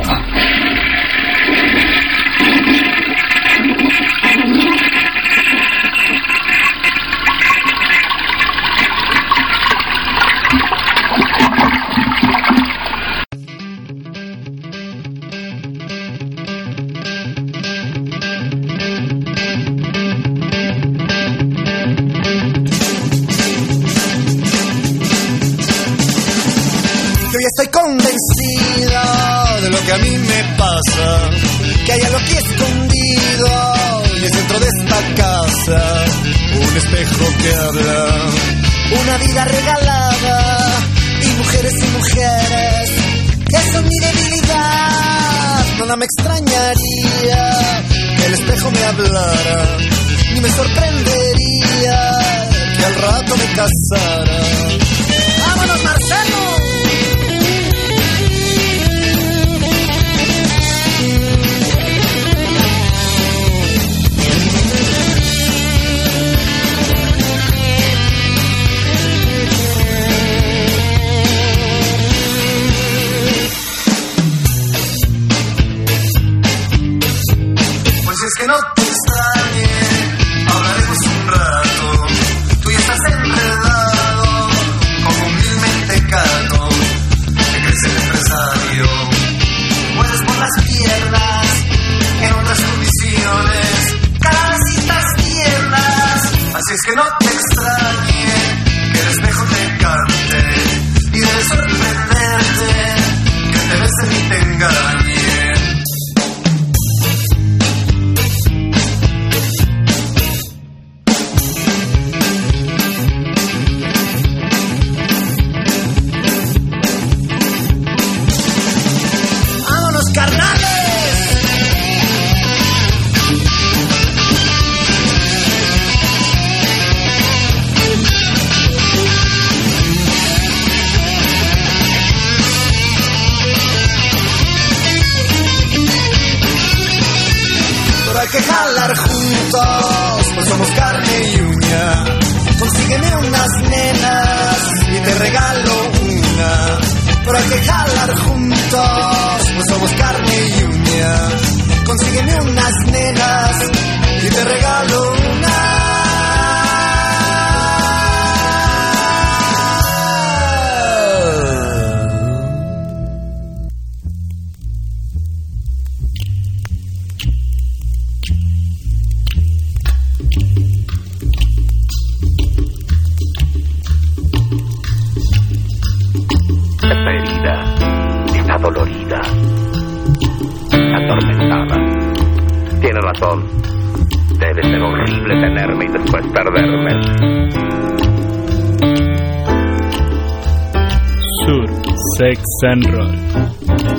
Estoy convencido de lo que a mí me pasa, que hay algo aquí escondido y es dentro de esta casa un espejo que habla, una vida regalada y mujeres que son mi debilidad. Nada me extrañaría que el espejo me hablara, ni me sorprendería que al rato me casara. ¡Vámonos, Marcelo! Que no te extrañe, hablaremos un rato. Tú ya estás enredado como un vil mentecato que crece el empresario. Mueres por las piernas en otras condiciones, cada vez estás tiernas. Así es que no te extrañe que el espejo te cante y debe sorprenderte que te besen y te engañen. Que jalar juntos, pues somos carne y uña. Consígueme unas nenas y te regalo una. Pero hay que jalar juntos, pues somos carne y uña. Consígueme unas nenas y te regalo una. Dolorida, atormentada. Tiene razón. Debe ser horrible tenerme y después perderme. Sur, Sex and Roll.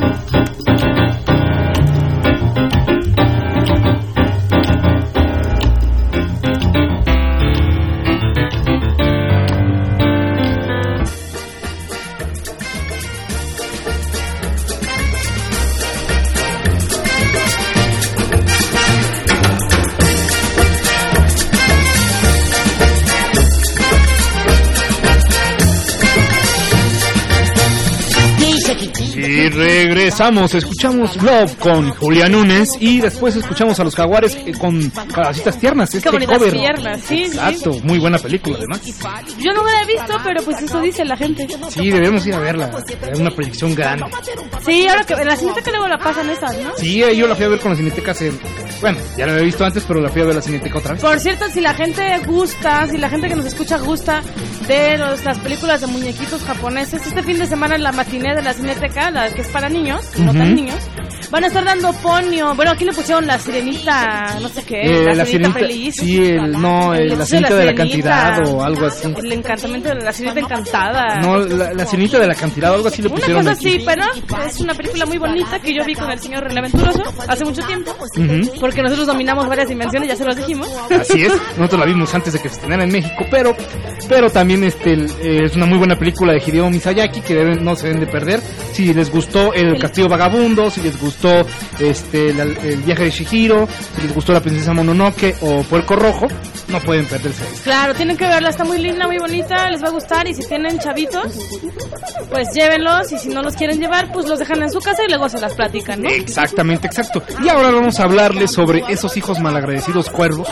Y regresamos, escuchamos Love con Julián Núñez y después escuchamos a los Jaguares con Cabacitas Tiernas. Qué bonitas piernas, sí. Exacto, muy buena película además. Yo no la he visto, pero pues eso dice la gente. Sí, debemos ir a verla, es una proyección grande. Sí, ahora que en la Cineteca luego la pasan esas, ¿no? Sí, yo la fui a ver con la Cineteca bueno, ya la había visto antes, pero la fui a ver la Cineteca otra vez. Por cierto, si la gente que nos escucha gusta de las películas de muñequitos japoneses, este fin de semana en la matiné de la Cineteca, la que es para niños, no tan niños, Van a estar dando Ponio. Bueno, aquí le pusieron la sirenita, no sé qué. La sirenita feliz. Sí, la sirenita de la cantidad o algo así. El encantamiento de la sirenita encantada. No, la sirenita de la cantidad o algo así le pusieron. Una cosa aquí. así, pero es una película muy bonita que yo vi con el señor René Venturoso hace mucho tiempo. Porque nosotros dominamos varias dimensiones, ya se los dijimos. Así es, nosotros la vimos antes de que se estrenara en México, pero también es una muy buena película de Hideo Miyazaki que no se deben de perder. Si les gustó El Castillo Vagabundo, si les gustó el viaje de Chihiro, si les gustó La Princesa Mononoke o Puerco Rojo, no pueden perderse. Claro, tienen que verla, está muy linda, muy bonita, les va a gustar. Y si tienen chavitos, pues llévenlos, y si no los quieren llevar, pues los dejan en su casa y luego se las platican, ¿no? Exactamente, exacto. Y ahora vamos a hablarles sobre esos hijos malagradecidos cuervos.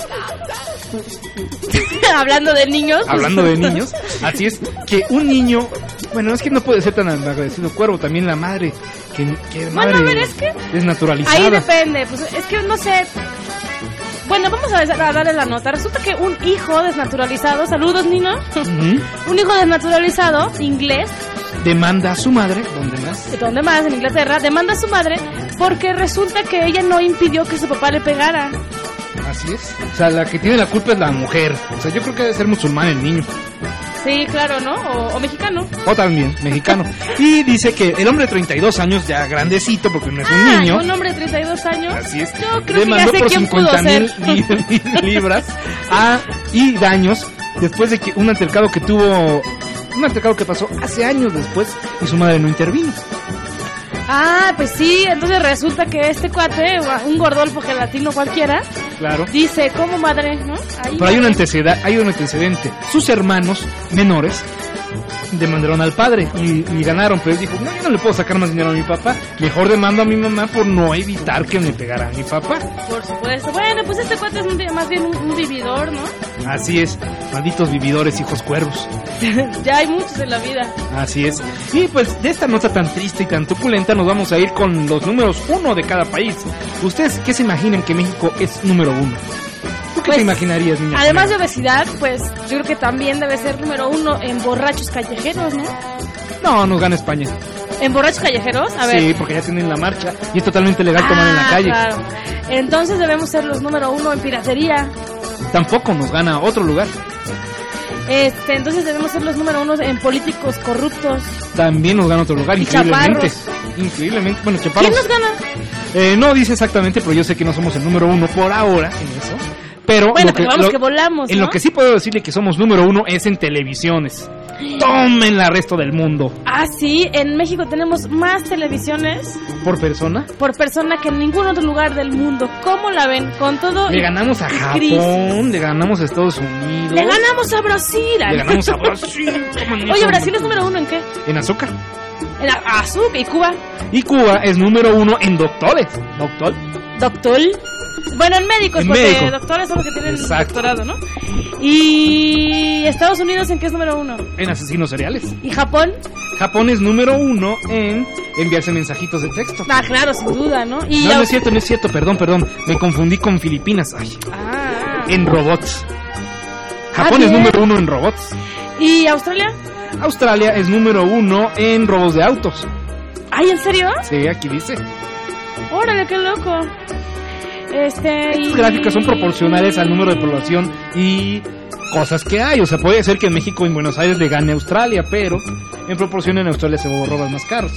Hablando de niños. Hablando de niños. Así es, que un niño, bueno, es que no puede ser tan agradecido cuervo, también la madre, que madre, bueno, a ver, es que desnaturalizada. ahí depende, pues es que no sé. Bueno, vamos a darle la nota. Resulta que un hijo desnaturalizado, saludos Nino, un hijo desnaturalizado, inglés, demanda a su madre, ¿dónde más? En Inglaterra, demanda a su madre porque resulta que ella no impidió que su papá le pegara. Así es. O sea, la que tiene la culpa es la mujer. O sea, yo creo que debe ser musulmán el niño. Sí, claro, ¿no? O mexicano. O también, mexicano. Y dice que el hombre de 32 años, ya grandecito, porque no es un niño. Un hombre de 32 años. Así es. Yo creo que ya sé por quién pudo ser. 50,000 libras y daños después de que un altercado que pasó hace años después y su madre no intervino. Ah, pues sí, entonces resulta que este cuate, un gordolfo gelatino cualquiera, claro, dice, ¿cómo madre? ¿No? Pero hay un antecedente. Sus hermanos menores demandaron al padre y ganaron, pero él dijo, no, yo no le puedo sacar más dinero a mi papá, mejor demando a mi mamá por no evitar que me pegara a mi papá. Por supuesto. Bueno, pues este cuate es más bien un vividor, ¿no? Así es, malditos vividores, hijos cuervos. Ya hay muchos en la vida. Así es. Y pues de esta nota tan triste y tan truculenta nos vamos a ir con los números 1 de cada país. ¿Ustedes qué se imaginan que México es número 1? ¿Tú qué te imaginarías, niña? Además de obesidad, pues yo creo que también debe ser número 1 en borrachos callejeros, ¿no? No, nos gana España. ¿En borrachos callejeros? A ver. Sí, porque ya tienen la marcha y es totalmente legal tomar en la calle. Claro. Entonces debemos ser los número 1 en piratería. Tampoco nos gana otro lugar. Entonces debemos ser los número 1 en políticos corruptos. También nos gana otro lugar, increíblemente. Increíblemente. Bueno, chaparros. ¿Quién nos gana? No dice exactamente, pero yo sé que no somos el número 1 por ahora en eso. Pero bueno, que volamos, en ¿no? lo que sí puedo decirle que somos número 1 es en televisiones. Tomen la resto del mundo. Ah, sí, en México tenemos más televisiones ¿por persona? Por persona que en ningún otro lugar del mundo. ¿Cómo la ven? Con todo. Le ganamos a Japón, crisis. Le ganamos a Estados Unidos. Le ganamos a Brasil. Le ganamos a Brasil. Oye, ¿Brasil es número 1 en qué? En azúcar. En azúcar. ¿Y Cuba? Y Cuba es número 1 en doctores. ¿Doctor? Bueno, en médicos, porque doctores son los que tienen doctorado, ¿no? ¿Y Estados Unidos en qué es número 1? En asesinos seriales. ¿Y Japón? Japón es número 1 en enviarse mensajitos de texto. Ah, claro, sin duda, ¿no? Y no es cierto, perdón. Me confundí con Filipinas. Ay. En robots. Japón es número 1 en robots. ¿Y Australia? Australia es número 1 en robos de autos. ¿Ay, en serio? Sí, aquí dice. Órale, qué loco. Estas gráficas son proporcionales al número de población y cosas que hay. O sea, puede ser que en México y en Buenos Aires le gane a Australia, pero en proporción en Australia se roban más caros.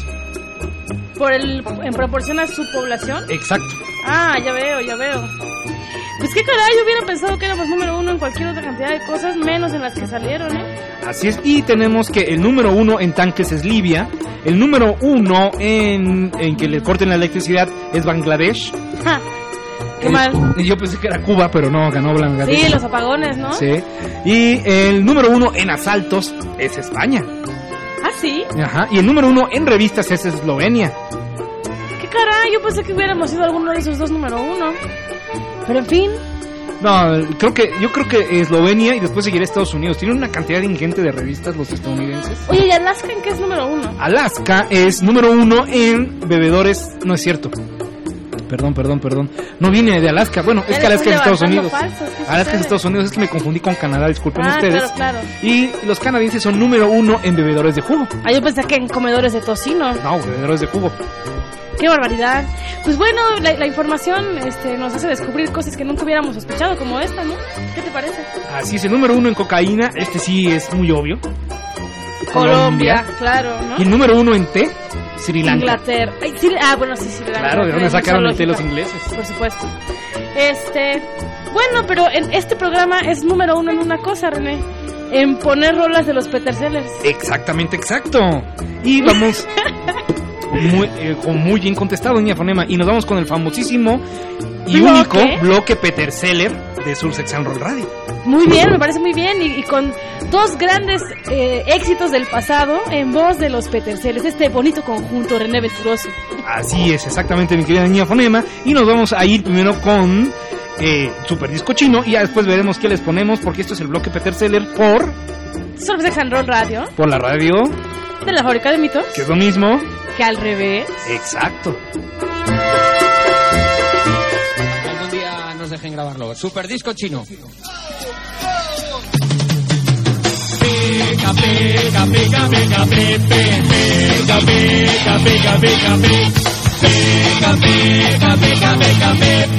¿En proporción a su población? Exacto. Ah, ya veo. Pues qué caray, yo hubiera pensado que éramos número 1 en cualquier otra cantidad de cosas, menos en las que salieron, ¿eh? Así es, y tenemos que el número 1 en tanques es Libia, el número 1 en que le corten la electricidad es Bangladesh. Ja. Qué mal. Yo pensé que era Cuba, pero no, ganó Bangladesh. Sí, los apagones, ¿no? Sí. Y el número 1 en asaltos es España. ¿Ah, sí? Ajá. Y el número 1 en revistas es Eslovenia. ¿Qué caray? Yo pensé que hubiéramos sido alguno de esos dos número 1. Pero en fin. No, yo creo que Eslovenia y después seguirá Estados Unidos. Tienen una cantidad ingente de revistas los estadounidenses. Oye, ¿y Alaska en qué es número 1? Alaska es número 1 en bebedores. No es cierto. Perdón. No viene de Alaska. Bueno, es que Alaska es Estados Unidos. Alaska es Estados Unidos. Es que me confundí con Canadá. Disculpen ustedes. Claro. Y los canadienses son número 1 en bebedores de jugo. Ah, yo pensé que en comedores de tocino. No, bebedores de jugo. ¡Qué barbaridad! Pues bueno, la información nos hace descubrir cosas que nunca hubiéramos sospechado, como esta, ¿no? ¿Qué te parece? Así es, el número 1 en cocaína, sí es muy obvio. Colombia, claro, ¿no? Y el número 1 en té, Sri Lanka. Inglaterra. Ay, bueno, sí, Sri Lanka. Claro, ¿de dónde sacaron el té los ingleses? Por supuesto. Bueno, pero en este programa es número 1 en una cosa, René. En poner rolas de los Petersellers. Exactamente, exacto. Y vamos muy bien contestado, doña Fonema. Y nos vamos con el famosísimo y único bloque Peterseller de Sursex and Roll Radio. Muy bien, me parece muy bien. Y con dos grandes éxitos del pasado en voz de los Petersellers. Este bonito conjunto, René Venturoso. Así es, exactamente, mi querida doña Fonema. Y nos vamos a ir primero con Super Disco Chino. Y ya después veremos qué les ponemos, porque esto es el bloque Peterseller por Sursex and Roll Radio. Por la radio de la Fábrica de Mitos. Que es lo mismo que al revés. Exacto. Algún día nos dejen grabarlo. Super Disco Chino. Pica, pica, pica, pica, pica, pica, pica, pica, pica, pica, pica, pica,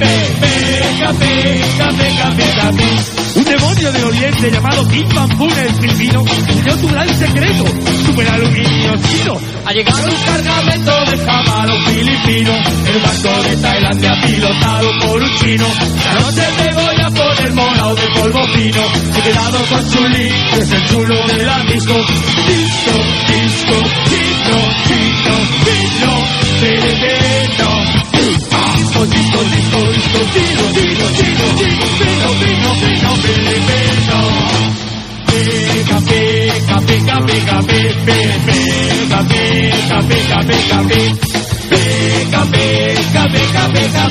pica, un demonio del oriente llamado Kim Bambún el filipino enseñó tu gran secreto, super aluminio chino. Ha llegado un cargamento de camarón filipino, el barco de Tailandia pilotado por un chino. La noche te voy a poner morado de polvo fino, he quedado con Chuli, que es el chulo de la disco. Disco, disco, chino, chino, chino, filipino. Disco, disco, disco, disco, chino, chino, chino, chino, fino, fino, fino, filipino. Pica, pica, pica, pica, pica, pica, pica, pica, pica, pica, pica, pica, pica,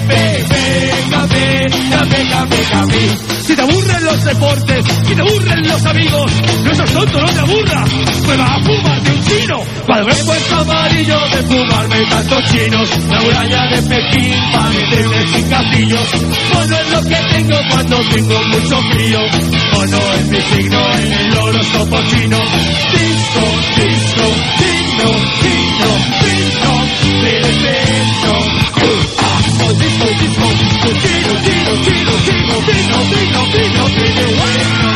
pica, pica. Si te aburren los deportes, si te aburren los amigos, no seas tonto, no te aburra, prueba a fumarte un chino. Cuando he puesto amarillo de fumarme tantos chinos, la muralla de Pekín para meterme sin castillos. Mono es lo que tengo cuando tengo mucho frío, mono es mi signo en el horóscopo chino. Disco, disco, chino, chino, chino, filipino. Disco, disco, disco, chino, chino, chino, chino, fino, fino, fino, fino, bueno.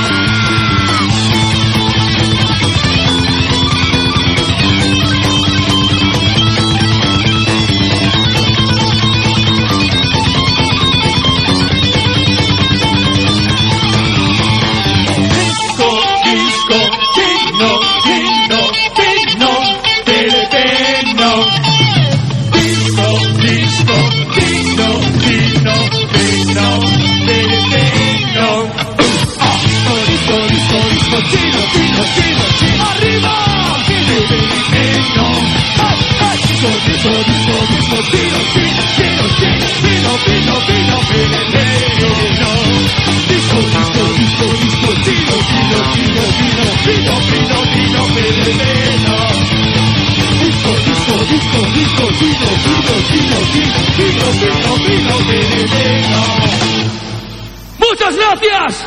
¡Muchas gracias!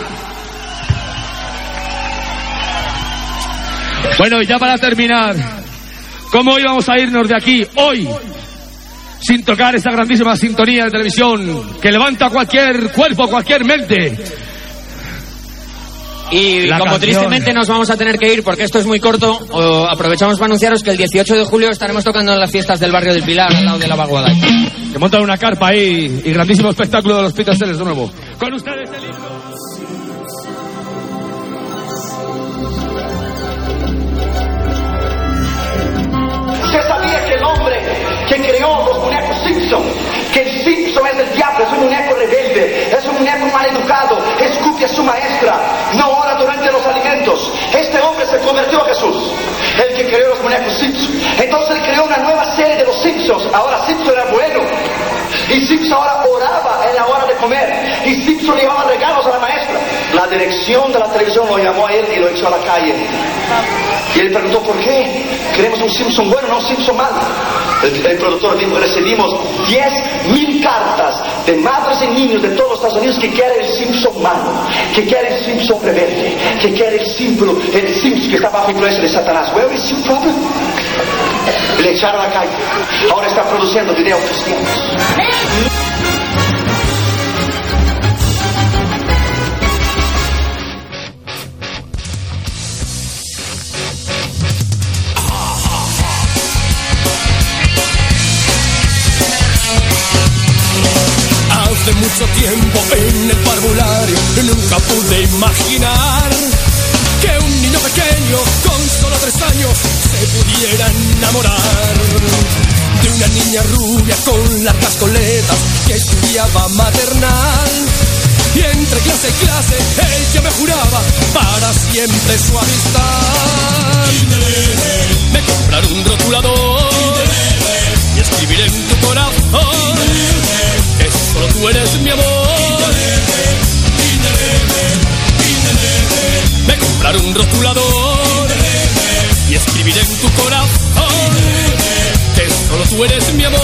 Bueno, y ya para terminar, ¿cómo íbamos a irnos de aquí hoy sin tocar esta grandísima sintonía de televisión que levanta cualquier cuerpo, cualquier mente? Y como tristemente nos vamos a tener que ir porque esto es muy corto, aprovechamos para anunciaros que el 18 de julio estaremos tocando en las fiestas del barrio del Pilar, al lado de la Vaguada. Que montan una carpa ahí y grandísimo espectáculo de los Petersellers de nuevo. Con ustedes el himno. ¿Usted sabía que el hombre que creó los muñecos Simpson, que el Simpson es el diablo, es un muñeco rebelde, es un muñeco mal educado, escupe a su maestra, no ora durante los alimentos? Este hombre se convirtió a Jesús, el que creó los muñecos Simpson. Entonces él creó una nueva serie de los Simpsons. Ahora Simpson era bueno, y Simpson ahora oraba en la hora de comer, y Simpson llevaba regalos a la maestra. La dirección de la televisión lo llamó a él y lo echó a la calle. Y él preguntó, ¿por qué? Queremos un Simpson bueno, no un Simpson malo. El productor dijo, recibimos 10,000 cartas de madres y niños de todos los Estados Unidos que quieren el Simpson malo, que quieren el Simpson rebelde, que quieren el símbolo, el Simpson que está bajo influencia de Satanás. Where is your problem? Y le echaron a la calle. Ahora está produciendo videos cristianos. Hace mucho tiempo en el parvulario nunca pude imaginar que un niño pequeño con solo 3 años se pudiera enamorar de una niña rubia con largas coletas que estudiaba maternal. Y entre clase y clase ella me juraba para siempre su amistad. Me compraré un rotulador y escribiré en tu corazón que solo tú eres mi amor. Me compraré un rotulador y escribiré en tu corazón que solo tú eres mi amor.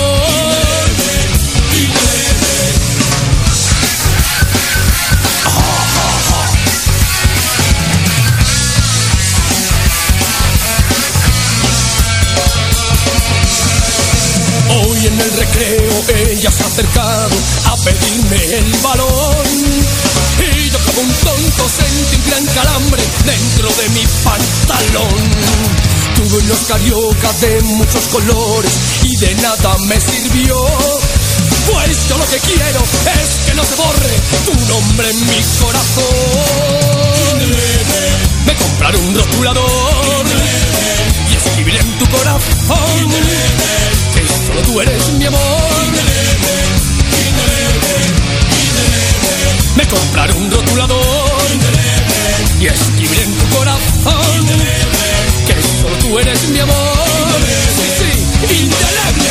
Hoy en el recreo ella se ha acercado a pedirme el balón y yo como un tonto sentí un gran calambre dentro de mi pantalón. Tuve unos carioca de muchos colores y de nada me sirvió, pues yo lo que quiero es que no se borre tu nombre en mi corazón. Me compraré un rotulador y escribiré en tu corazón que solo tú eres mi amor. Me compraré un rotulador y escribiré en tu corazón que solo tú eres mi amor. Sí, sí, indeleble.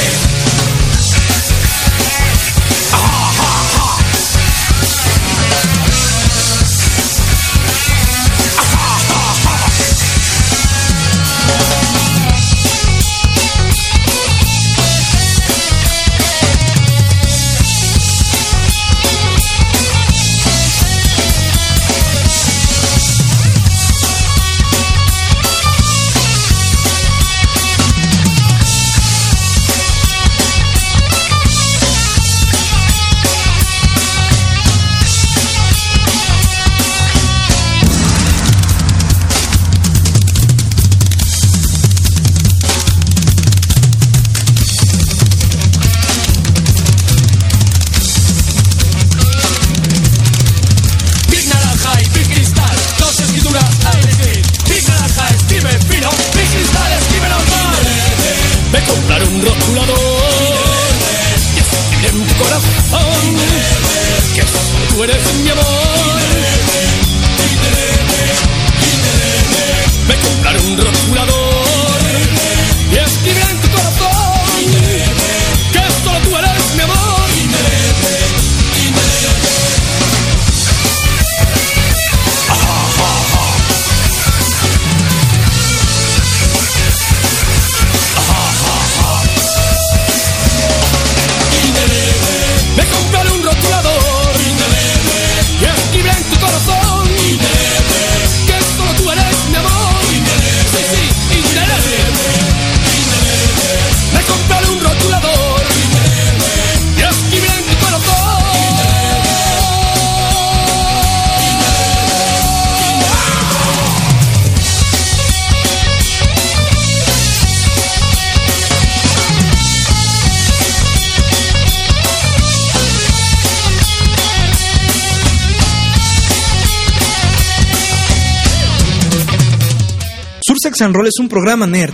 Sex and Roll es un programa nerd.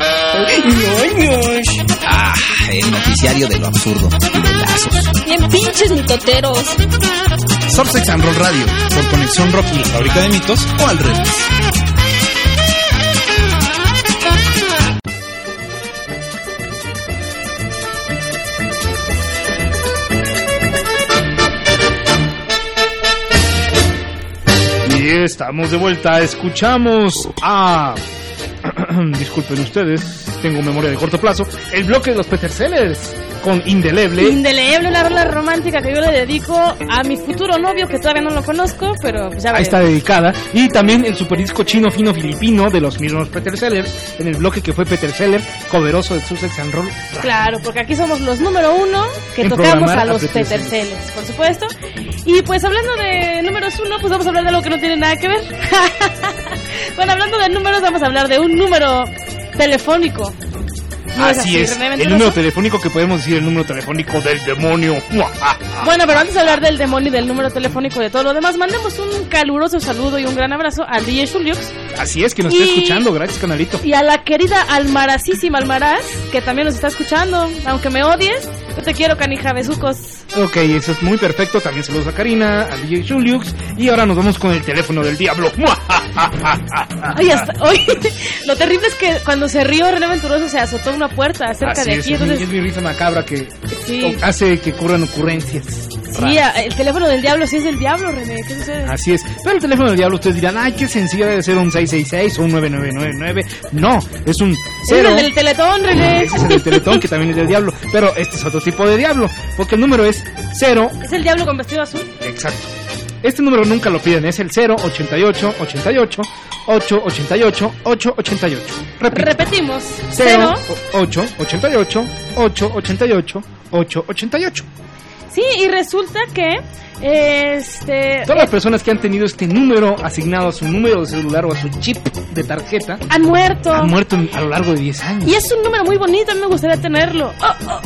El noticiario de lo absurdo y de lazos. Bien pinches mitoteros. Sex and Roll Radio, por Conexión Rock y la Fábrica de Mitos, o al revés. estamos de vuelta. Escuchamos a... disculpen ustedes, tengo memoria de corto plazo. El bloque de los Peter Sellers con Indeleble. Indeleble, una rola romántica que yo le dedico a mi futuro novio, que todavía no lo conozco, pero pues ya veré. Ahí está dedicada. Y también el superdisco chino fino filipino de los mismos Peter Sellers, en el bloque que fue Peter Seller, coveroso de Sussex and Roll. Claro, porque aquí somos los número uno que en tocamos a los Peter Sellers, por supuesto. Y pues hablando de números uno, pues vamos a hablar de algo que no tiene nada que ver. Bueno, hablando de números, vamos a hablar de un número telefónico. ¿No así es, el número telefónico que podemos decir, el número telefónico del demonio. Bueno, pero antes de hablar del demonio y del número telefónico y de todo lo demás, mandemos un caluroso saludo y un gran abrazo al DJ Juliux. Así es, que nos está escuchando, gracias canalito. Y a la querida Almaracísima Almaraz, que también nos está escuchando, aunque me odies, yo te quiero, canija, besucos. Ok, eso es muy perfecto, también saludos a Karina, al DJ Juliux, y ahora nos vamos con el teléfono del diablo. Ay, lo terrible es que cuando se rió René Venturoso se azotó una puerta cerca así de aquí. Entonces... es mi risa macabra que hace que ocurran ocurrencias. Sí, el teléfono del diablo sí es del diablo, René, ¿qué sucede? Así es, pero el teléfono del diablo ustedes dirán, ay, qué sencillo, debe ser un 666 o un 9999. No, es un 0. Es el del Teletón, René. Ese es el del Teletón, que también es del diablo, pero este es otro tipo de diablo, porque el número es 0. ¿Es el diablo con vestido azul? Exacto. Este número nunca lo piden, es el 088 88 888 888. Repetimos. 0888 888 888. Sí, y resulta que todas las personas que han tenido este número asignado a su número de celular o a su chip de tarjeta han muerto a lo largo de 10 años. Y es un número muy bonito, a mí me gustaría tenerlo.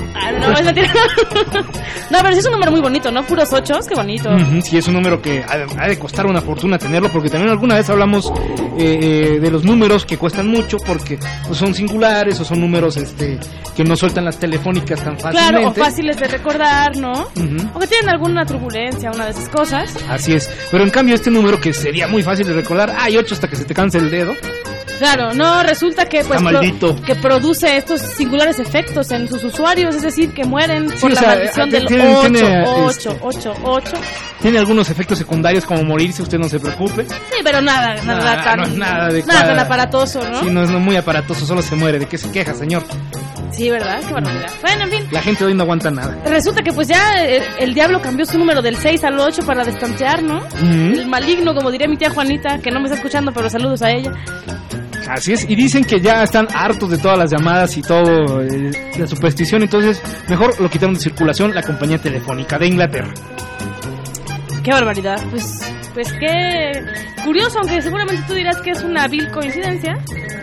No, pero sí es un número muy bonito, ¿no? Puros 8, qué bonito. Sí, es un número que ha de costar una fortuna tenerlo, porque también alguna vez hablamos de los números que cuestan mucho porque pues, son singulares o son números que no sueltan las telefónicas tan fácilmente. Claro, o fáciles de recordar, ¿no? O que tienen alguna turbulencia, una de esas cosas. Así es, pero en cambio este número que sería muy fácil de recordar, hay 8 hasta que se te canse el dedo. Claro, no, resulta que pues que produce estos singulares efectos en sus usuarios, es decir, que mueren por la maldición del 888. Tiene algunos efectos secundarios como morirse, usted no se preocupe. Sí, pero nada tan aparatoso, ¿no? Sí, no es muy aparatoso, solo se muere. ¿De qué se queja, señor? Sí, ¿verdad? Qué barbaridad. Bueno, en fin. La gente hoy no aguanta nada. Resulta que pues ya el diablo cambió su número del 6 al 8 para destantear, ¿no? El maligno, como diría mi tía Juanita, que no me está escuchando, pero saludos a ella. Así es, y dicen que ya están hartos de todas las llamadas y todo, la superstición, entonces mejor lo quitaron de circulación la compañía telefónica de Inglaterra. Qué barbaridad, pues qué curioso, aunque seguramente tú dirás que es una vil coincidencia,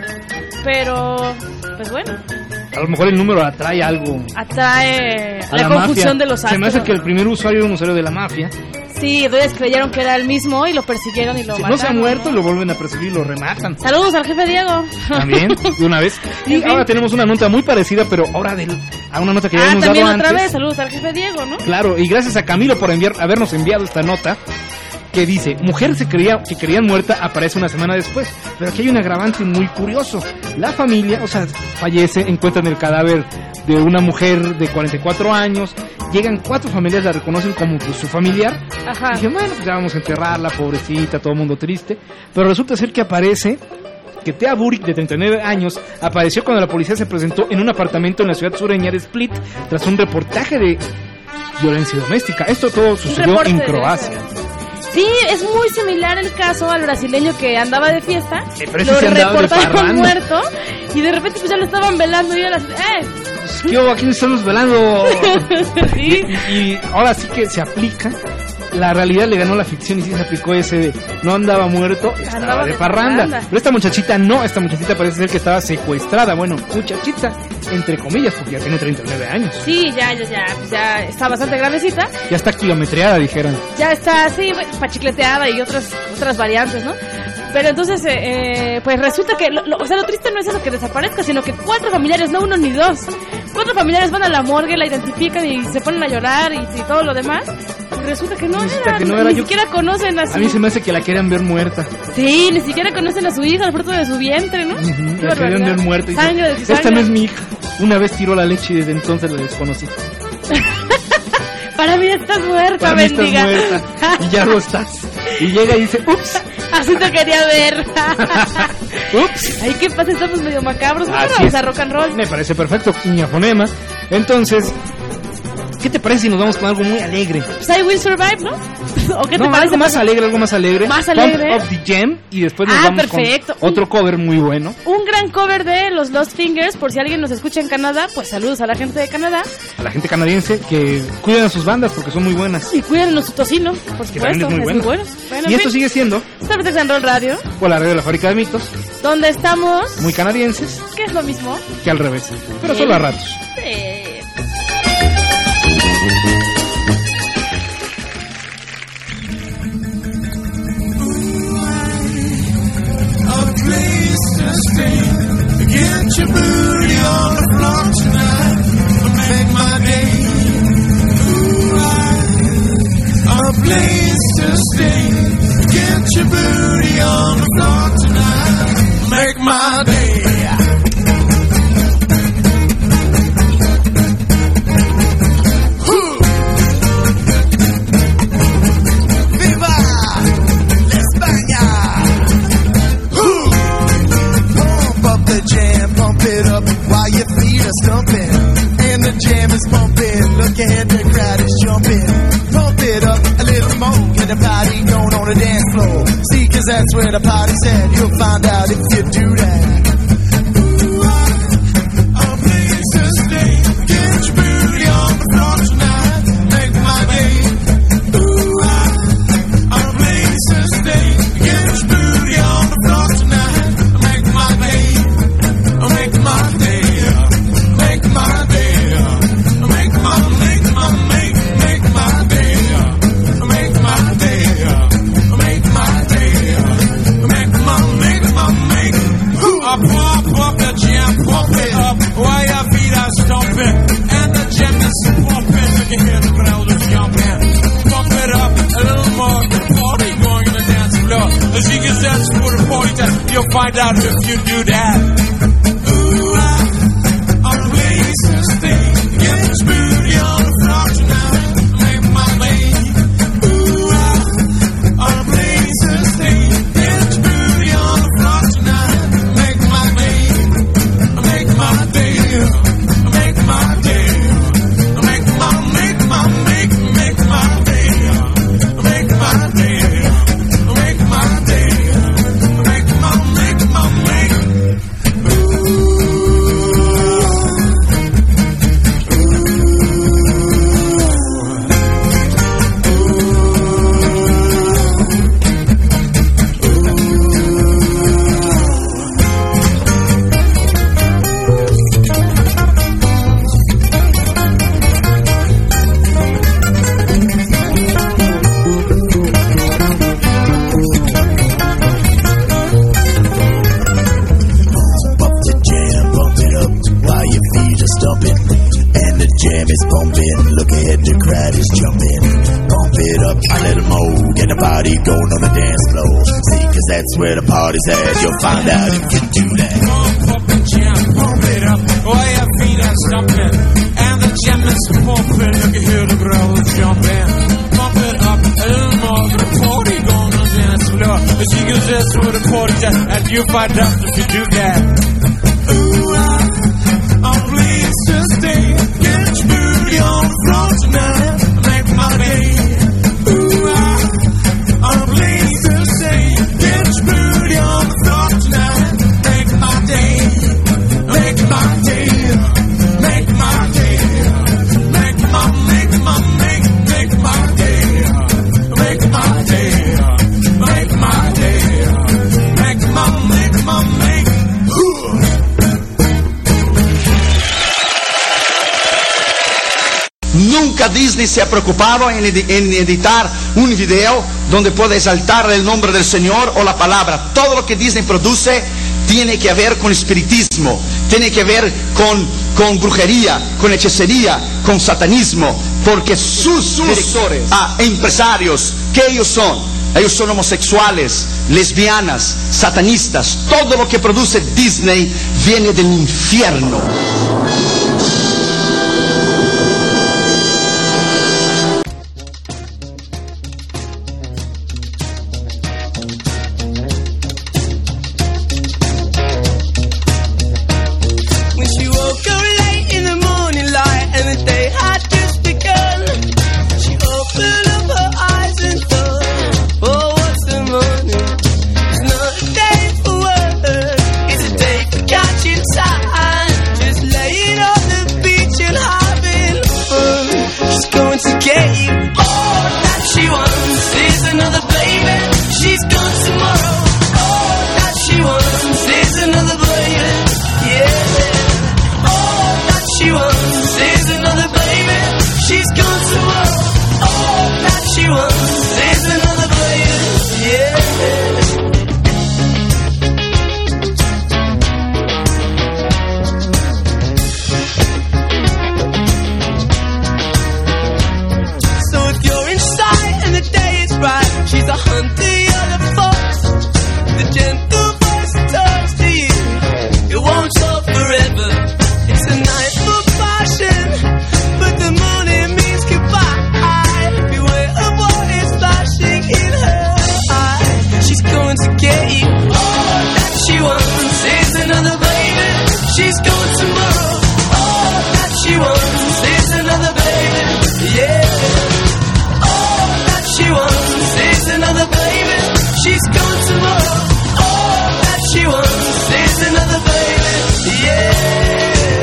pero pues bueno. A lo mejor el número atrae algo. Atrae la confusión mafia. De los astros. Se me hace que el primer usuario era un usuario de la mafia. Sí, entonces creyeron que era el mismo y lo persiguieron y lo mataron. No se ha muerto, ¿no? Y lo vuelven a perseguir y lo rematan. Saludos al jefe Diego. También, de una vez. Y ahora tenemos una nota muy parecida, pero ahora a una nota que ya hemos dado también antes. Otra vez, saludos al jefe Diego, ¿no? Claro, y gracias a Camilo por habernos enviado esta nota que dice, mujer que creían muerta aparece una semana después. Pero aquí hay un agravante muy curioso. La familia, fallece, encuentran el cadáver de una mujer de 44 años, llegan 4 familias, la reconocen como pues, su familiar. Ajá. Y dicen, bueno, pues ya vamos a enterrarla, pobrecita, todo el mundo triste. Pero resulta ser que aparece que Thea Burick, de 39 años, apareció cuando la policía se presentó en un apartamento en la ciudad sureña de Split tras un reportaje de violencia doméstica. Esto todo sucedió en Croacia. Sí, es muy similar el caso al brasileño que andaba de fiesta. Pero lo reportaron muerto y de repente pues ya lo estaban velando y era así, ¿qué hubo? Aquí nos estamos velando. Sí. Y ahora sí que se aplica. La realidad le ganó la ficción y sí se aplicó ese de no andaba muerto, estaba de parranda. Pero esta muchachita parece ser que estaba secuestrada. Bueno, muchachita, entre comillas, porque ya tiene 39 años. Sí, ya está bastante gravecita. Ya está kilometreada, dijeran. Ya está, sí, pachicleteada y otras variantes, ¿no? Pero entonces, pues resulta que, lo triste no es eso que desaparezca, sino que 4 familiares, no 1 ni 2, 4 familiares van a la morgue, la identifican y se ponen a llorar y todo lo demás. Y resulta que no era, ni siquiera conocen a su... A mí se me hace que la quieran ver muerta. Sí, ni siquiera conocen a su hija, el fruto de su vientre, ¿no? La querían ver muerta. Y sangre de su sangre. Esta no es mi hija. Una vez tiró la leche y desde entonces la desconocí. Para mí estás muerta, Para mí bendiga. estás muerta. Y ya lo estás. Y llega y dice, ups. Así te quería ver. Ups. Ay, ¿qué pasa? Estamos medio macabros. Así Vamos es. a rock and roll. Me parece perfecto, Ñafonema. Entonces, ¿qué te parece si nos vamos con algo muy alegre? Pues I Will Survive, ¿no? ¿O qué te No, parece? algo más alegre, algo más alegre. Más alegre. Pump Up the Jam. Y después nos vamos perfecto. con otro cover muy bueno. Un gran cover de los Lost Fingers. Por si alguien nos escucha en Canadá, pues saludos a la gente de Canadá. A la gente canadiense que cuiden a sus bandas porque son muy buenas. Y cuiden su tocino, por Que también supuesto. es muy bueno. Bueno, Y esto sigue siendo Star Sex and Roll Radio, por la radio de la Fábrica de Mitos, donde estamos, muy canadienses, que es lo mismo. que al revés, pero solo a ratos. Get your booty on the floor tonight. Make my day. Ooh, a place to stay. Get your booty on the floor tonight. Make my day. Stumping, and the jam is pumping. Look ahead, the crowd is jumping. Pump it up a little more, get the party going on the dance floor. See, 'cause that's where the party's at. You'll find out if you do that. Ooh, a place to stay. Get your booty on the floor tonight. Make my day. Ooh, a place to stay. Get your booty on the floor tonight. Make my day. Make my day. Make my day, make my day, make my day, make my day, pump up the jam, pump it up, while your feet are stomping, and the jam is pumping, you can hear the crowd is jumping, pump it up a little more, the party going on the dance floor, as you can dance for the party time, you'll find out if you do that. Ooh, a place to stay. Get your booty on the floor tonight. Make my day. Ooh, a place to stay. Get your booty on the floor tonight. Make my day. Make my day. Make my day. Make my day. Make my day. Make my day. Make my day. That's where the party's at. You'll find out if you do that. Pump up the jam, pump it up, while your feet are stomping, and the jam is pumping. You can hear the crowd jumping. Pump it up a little more, the party going on the dance floor. As you can that's where the party's at, and you'll find out if you do that. Ooh, a place to stay. Get your booty on the floor tonight. Make my day. Ooh, a place to stay. Get your booty on the floor tonight. Make my day. Make my day. Make my day. Make my day. Make my day. Make my day. Nunca Disney se ha preocupado en editar un video donde pueda exaltar el nombre del Señor o la palabra. Todo lo que Disney produce tiene que ver con espiritismo, tiene que ver con brujería, con hechicería, con satanismo, porque sus directores, empresarios, ¿qué ellos son? Ellos son homosexuales, lesbianas, satanistas. Todo lo que produce Disney viene del infierno. she's gone tomorrow. All that she wants is another baby, yeah. All that she wants is another baby. She's gone tomorrow. All that she wants is another baby, yeah.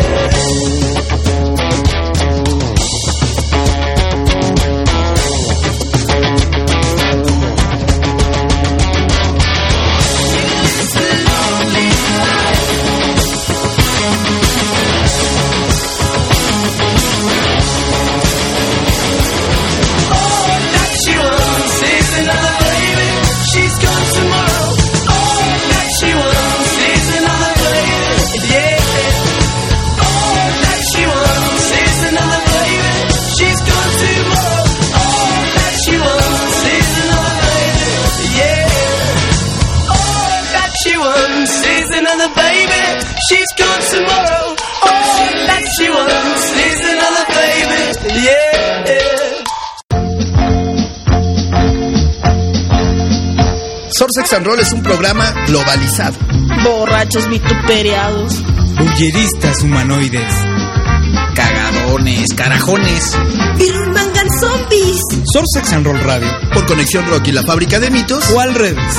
She's gone tomorrow. All that she wants is another baby. Yeah. Source Sex and Roll es un programa globalizado. Borrachos vituperiados. Bulleristas humanoides. Cagadones, carajones. Birmangan zombies. Source Sex and Roll Radio. Por Conexión Rock y la Fábrica de Mitos. O al revés.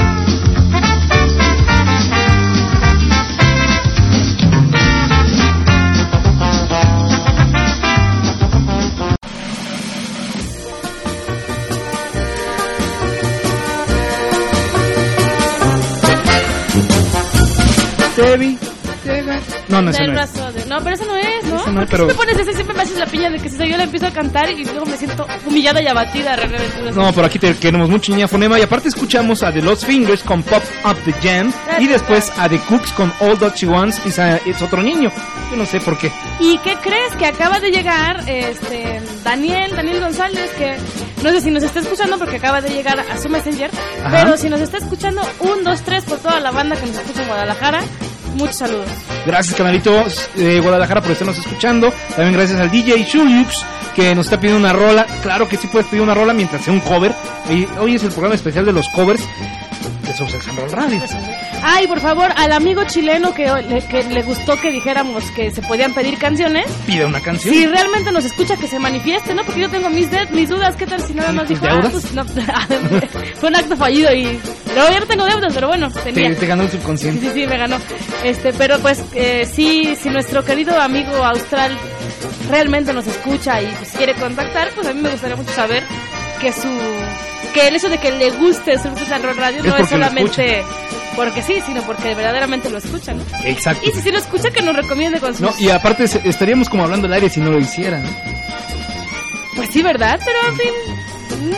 No, ese no es. No, pero eso no es, ¿no? Ese no es, Porque pero... si me pones ese, siempre me haces la piña de que si yo la empiezo a cantar y luego me siento humillada y abatida. No, pero aquí te queremos mucho, niña Fonema. Y aparte escuchamos a The Lost Fingers con Pop Up The Jam. Y después a The Cooks con All That She Wants. Es otro niño. Yo no sé por qué. ¿Y qué crees? Que acaba de llegar Daniel González, que no sé si nos está escuchando porque acaba de llegar a su Messenger. Ajá. Pero si nos está escuchando, 1, 2, 3 por toda la banda que nos escucha en Guadalajara. Muchos saludos. Gracias, canalitos de Guadalajara, por estarnos escuchando. También gracias al DJ Shuyux, que nos está pidiendo una rola. Claro que sí puedes pedir una rola mientras sea un cover. Y hoy es el programa especial de los covers de Source Sex and Roll Radio. Ay, por favor, al amigo chileno que le gustó que dijéramos que se podían pedir canciones. Pide una canción. Si realmente nos escucha, que se manifieste, ¿no? Porque yo tengo mis dudas. ¿Qué tal si nada más dijo, pues no, fue un acto fallido y... Pero ya no tengo deudas, pero bueno, tenía. Te ganó el subconsciente. Sí, me ganó. Pero pues si nuestro querido amigo austral realmente nos escucha y pues quiere contactar, pues a mí me gustaría mucho saber que el hecho de que le guste Source Sex and Roll Radio no es solamente porque sí, sino porque verdaderamente lo escuchan, ¿no? Exacto. Y si lo escucha, que nos recomiende con sus... No, y aparte estaríamos como hablando al aire si no lo hicieran, ¿no? Pues sí, ¿verdad? Pero en fin...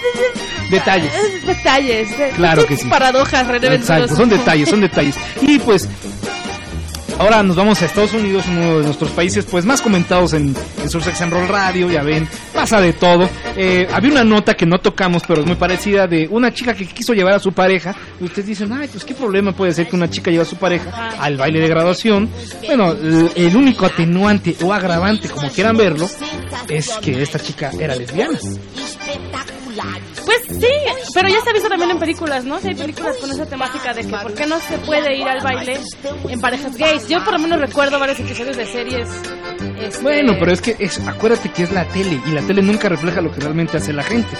Detalles. Claro que sí. Paradojas, exacto, son detalles. Y pues... Ahora nos vamos a Estados Unidos, uno de nuestros países pues más comentados en Source Sex and Roll Radio. Ya ven, pasa de todo. Había una nota que no tocamos, pero es muy parecida, de una chica que quiso llevar a su pareja. Y ustedes dicen, ay, pues qué problema puede ser que una chica lleve a su pareja al baile de graduación. Bueno, el único atenuante o agravante, como quieran verlo, es que esta chica era lesbiana. Pues sí, pero ya se ha visto también en películas, ¿no? Si hay películas con esa temática de que por qué no se puede ir al baile en parejas gays. Yo por lo menos recuerdo varios episodios de series. Bueno, pero es que acuérdate que es la tele y la tele nunca refleja lo que realmente hace la gente.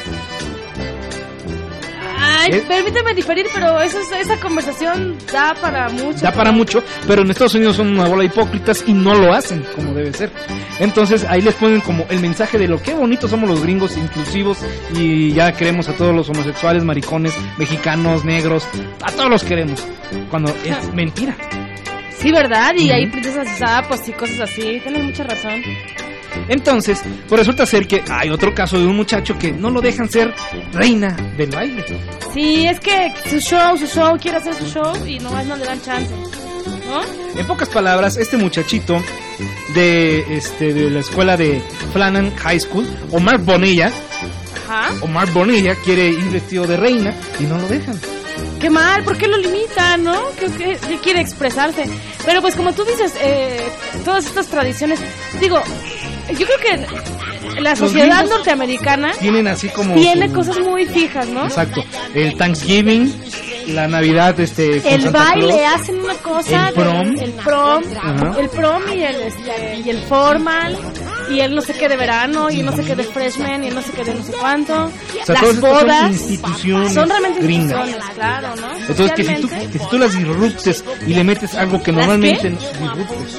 Ay, permíteme diferir, pero esa conversación da para mucho. Da para mucho, pero en Estados Unidos son una bola de hipócritas y no lo hacen como debe ser. Entonces ahí les ponen como el mensaje de lo que bonitos somos los gringos, inclusivos, y ya queremos a todos los homosexuales, maricones, mexicanos, negros, a todos los queremos, cuando es mentira. Sí, ¿verdad? Y hay princesas y sapos y cosas así, tienes mucha razón. Entonces, pues resulta ser que hay otro caso de un muchacho que no lo dejan ser reina del baile. Sí, es que su show, quiere hacer su show y no le dan chance, ¿no? En pocas palabras, este muchachito de la escuela de Flannan High School, Omar Bonilla, quiere ir vestido de reina y no lo dejan. Qué mal, ¿por qué lo limitan, no? ¿Qué quiere expresarse? Pero pues como tú dices, todas estas tradiciones, digo, yo creo que la sociedad norteamericana tienen así como tiene cosas muy fijas, ¿no? Exacto, el Thanksgiving, La Navidad, con el Santa baile, Claus. hacen una cosa. El prom. El prom y el formal, y el no sé qué de verano, y el no sé qué de freshman, y el no sé qué de no sé cuánto. O sea, las todas estas bodas. son instituciones Son realmente gringas. instituciones, claro, ¿no? Entonces, que si tú las disruptes y le metes algo que normalmente no disruptes.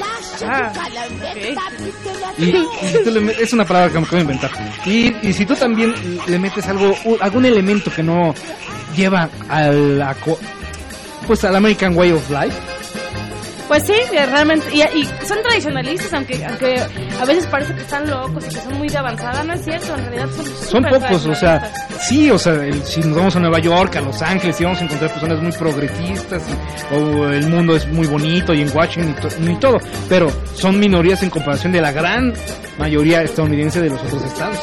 Y si tú es una palabra que me acabo de inventar. Y si tú también le metes algún elemento que no lleva al American Way of Life. Pues sí, realmente, y son tradicionalistas, aunque a veces parece que están locos y que son muy de avanzada, no es cierto, en realidad son pocos, o sea, sí, o sea, si nos vamos a Nueva York, a Los Ángeles, sí vamos a encontrar personas muy progresistas, o el mundo es muy bonito, y en Washington y todo, pero son minorías en comparación de la gran mayoría estadounidense de los otros estados,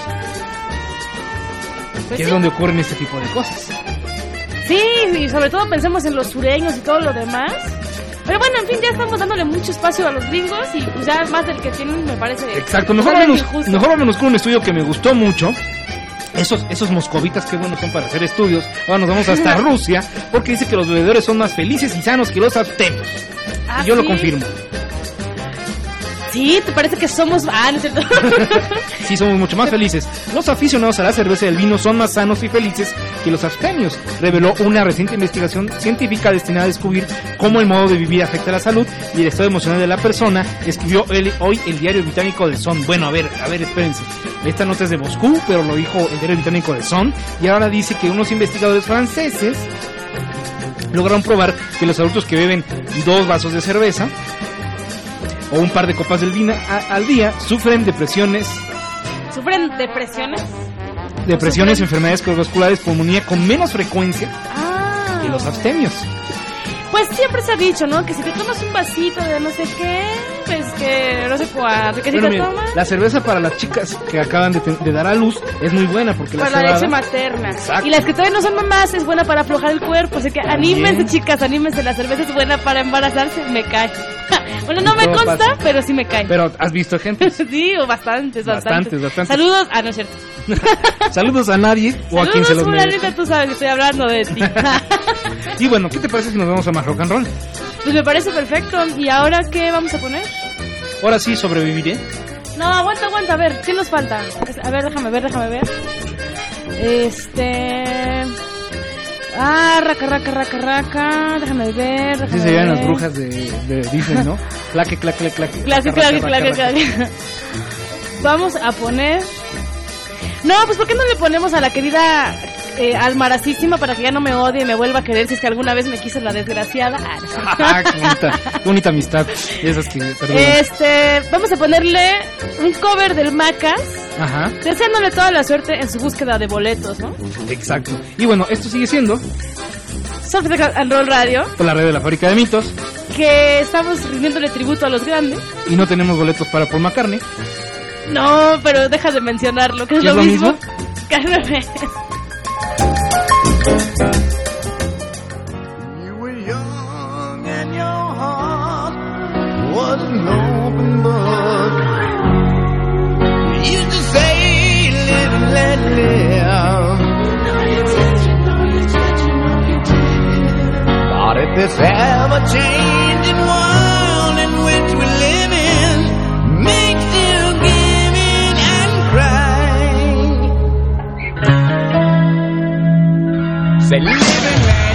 pues que es donde ocurren este tipo de cosas. Sí, y sobre todo pensemos en los sureños y todo lo demás. Pero bueno, en fin, ya estamos dándole mucho espacio a los gringos y pues ya más del que tienen me parece. Exacto, mejor vámonos con un estudio que me gustó mucho. Esos moscovitas, qué buenos son para hacer estudios. Ahora nos vamos hasta Rusia, porque dice que los bebedores son más felices y sanos que los abstemios. Y yo lo confirmo. Sí, ¿te parece que somos... no es cierto. Sí, somos mucho más felices. Los aficionados a la cerveza y el vino son más sanos y felices que los abstemios, reveló una reciente investigación científica destinada a descubrir cómo el modo de vivir afecta la salud y el estado emocional de la persona, escribió hoy el diario británico The Sun. Bueno, a ver, espérense. Esta nota es de Moscú, pero lo dijo el diario británico The Sun, y ahora dice que unos investigadores franceses lograron probar que los adultos que beben 2 vasos de cerveza o un par de copas del vino al día sufren depresiones. ¿Sufren depresiones? Depresiones, enfermedades cardiovasculares, pulmonía con menos frecuencia que los abstemios. Pues siempre se ha dicho, ¿no? Que si te tomas un vasito de no sé qué, pues que no sé cuánto, que si te tomas... La cerveza para las chicas que acaban de dar a luz es muy buena porque para la leche materna. Exacto. Y las que todavía no son mamás es buena para aflojar el cuerpo, así que anímense, chicas, anímense, la cerveza es buena para embarazarse, me cae. Bueno, no me consta, pasa. Pero sí me cae. Pero ¿has visto ejemplos? Sí, o bastantes. Bastantes. Saludos, no es cierto. Saludos a nadie o a quien se los merece. Saludos, tú sabes que estoy hablando de ti. Y bueno, ¿qué te parece si nos vamos a más rock and roll? Pues me parece perfecto. ¿Y ahora qué vamos a poner? Ahora sí, sobreviviré. No, aguanta, a ver, ¿qué nos falta? A ver, déjame ver. Raca, déjame ver. Así serían las brujas de Disney, ¿no? Claque. Vamos a poner... No, pues ¿por qué no le ponemos a la querida Almaracísima para que ya no me odie y me vuelva a querer si es que alguna vez me quiso la desgraciada? Qué bonita amistad. Esas que, perdón. Vamos a ponerle un cover del Macas. Ajá. Deseándole toda la suerte en su búsqueda de boletos, ¿no? Exacto. Y bueno, esto sigue siendo Surfsex and Roll Radio, por la red de la Fábrica de Mitos, que estamos rindiéndole tributo a los grandes. Y no tenemos boletos para Paul McCartney. No, pero deja de mencionarlo, que es lo mismo. Cálmame. You were young and your heart was an open book. You used to say, live and let live. But if this ever-changing world in which we live in makes you give in and cry, say live and let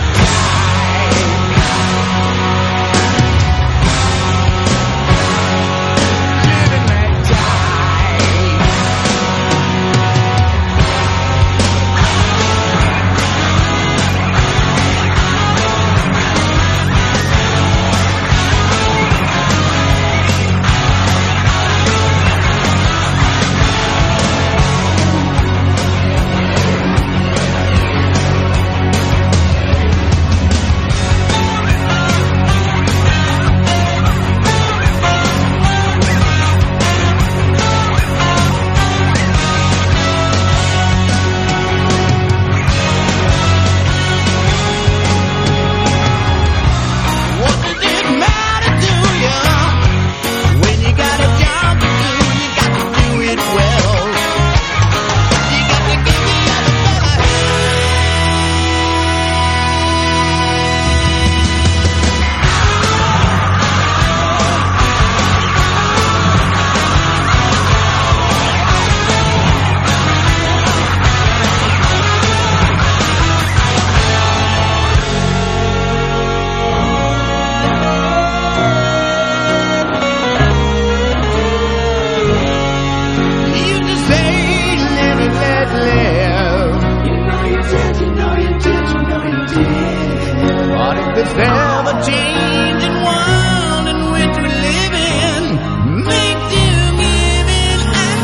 this ever-changing world in which we live in makes you give in and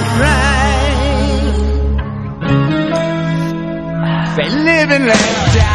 cry. Say, live and let die.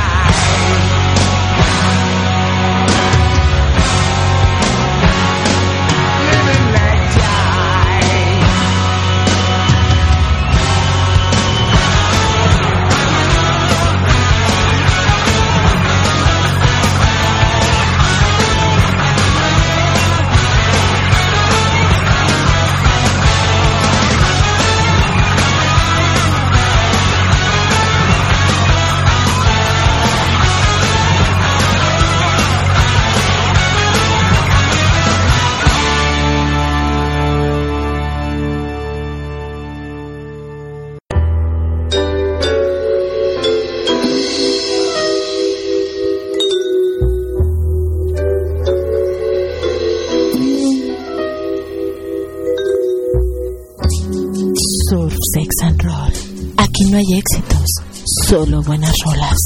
Sex and Roll. Aquí no hay éxitos, solo buenas rolas.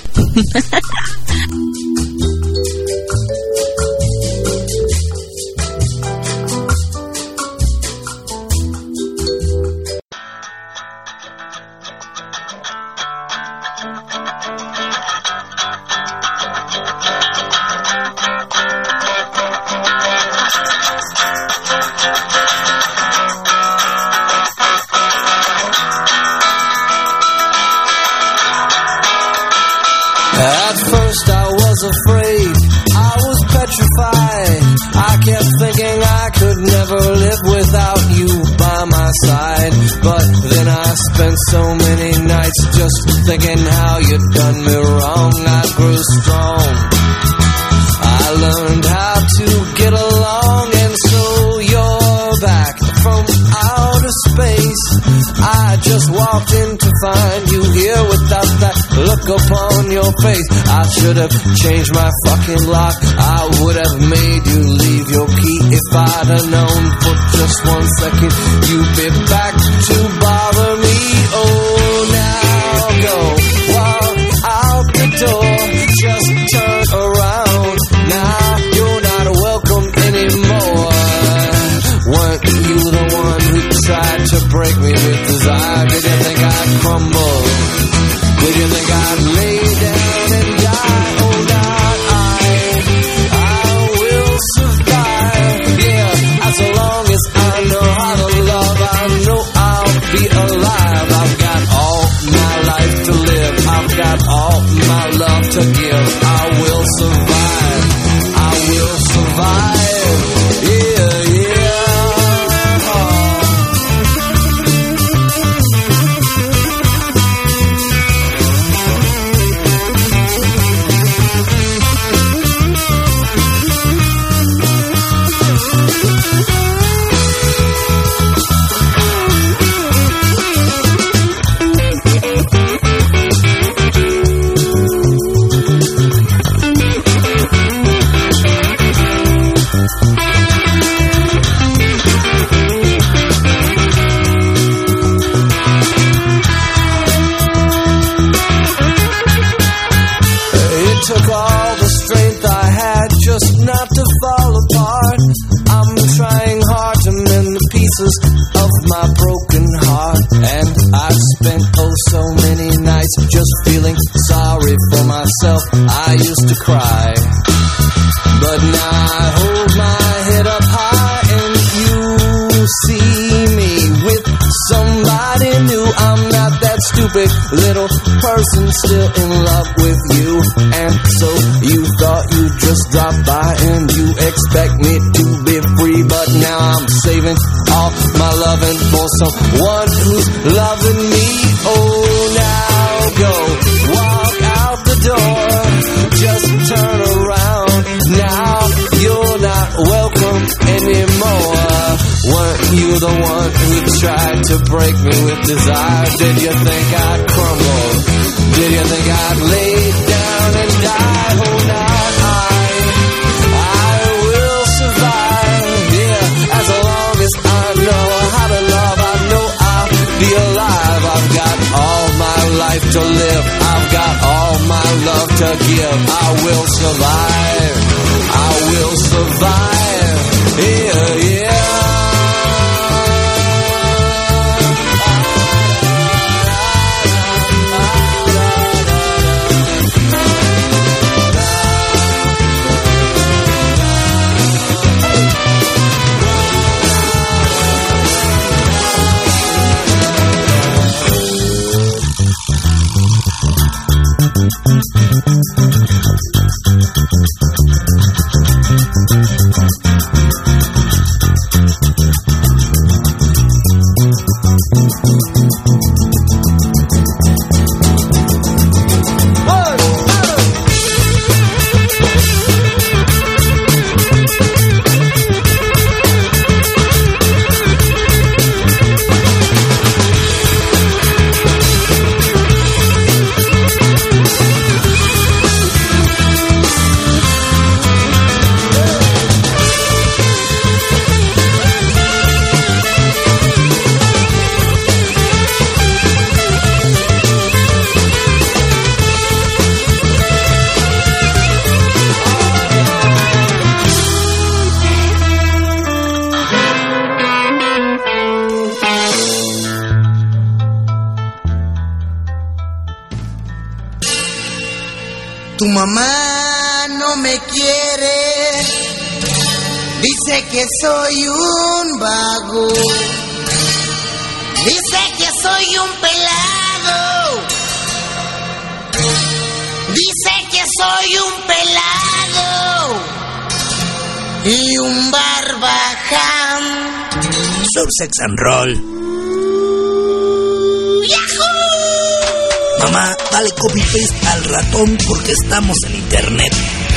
At first I was afraid, I was petrified. I kept thinking I could never live without you by my side. But then I spent so many nights just thinking how you'd done me wrong. I grew strong, I learned how to get along. And so you're back from outer space. I just walked in to find you here without that look upon your face. I should have changed my fucking lock. I would have made you leave your key if I'd have known for just 1 second you'd be back to bother me. Oh, now go walk out the door, just turn around. Now you're not welcome anymore. Weren't you the one who tried to break me with desire? Did you think I'd crumble? Did you think I'd lay down and die? Oh, not I will survive. Yeah, as long as I know how to love, I know I'll be alive. I've got all my life to live. I've got all my love to give. I will survive. I will survive. Yeah, yeah. Took all the strength I had just not to fall apart. I'm trying hard to mend the pieces of my broken heart. And I've spent oh so many nights just feeling sorry for myself. I used to cry, but now I hold my head up high and you see me with somebody new. I'm not that stupid little person still in love with you. And so you thought you'd just drop by and you expect me to be free. But now I'm saving all my loving for someone who's loving me. Oh, now go walk out the door, just turn around. Now you're not welcome anymore. Weren't you the one who tried to break me with desire? Did you think I'd crumble? Did you think I'd lay down and die? Oh, not I will survive. Yeah, as long as I know how to love, I know I'll be alive. I've got all my life to live. I've got all my love to give. I will survive. Dice que soy un vago. Dice que soy un pelado. Dice que soy un pelado y un barbaján. Surfsex and Roll. ¡Yahoo! Mamá, dale copy-paste al ratón porque estamos en internet.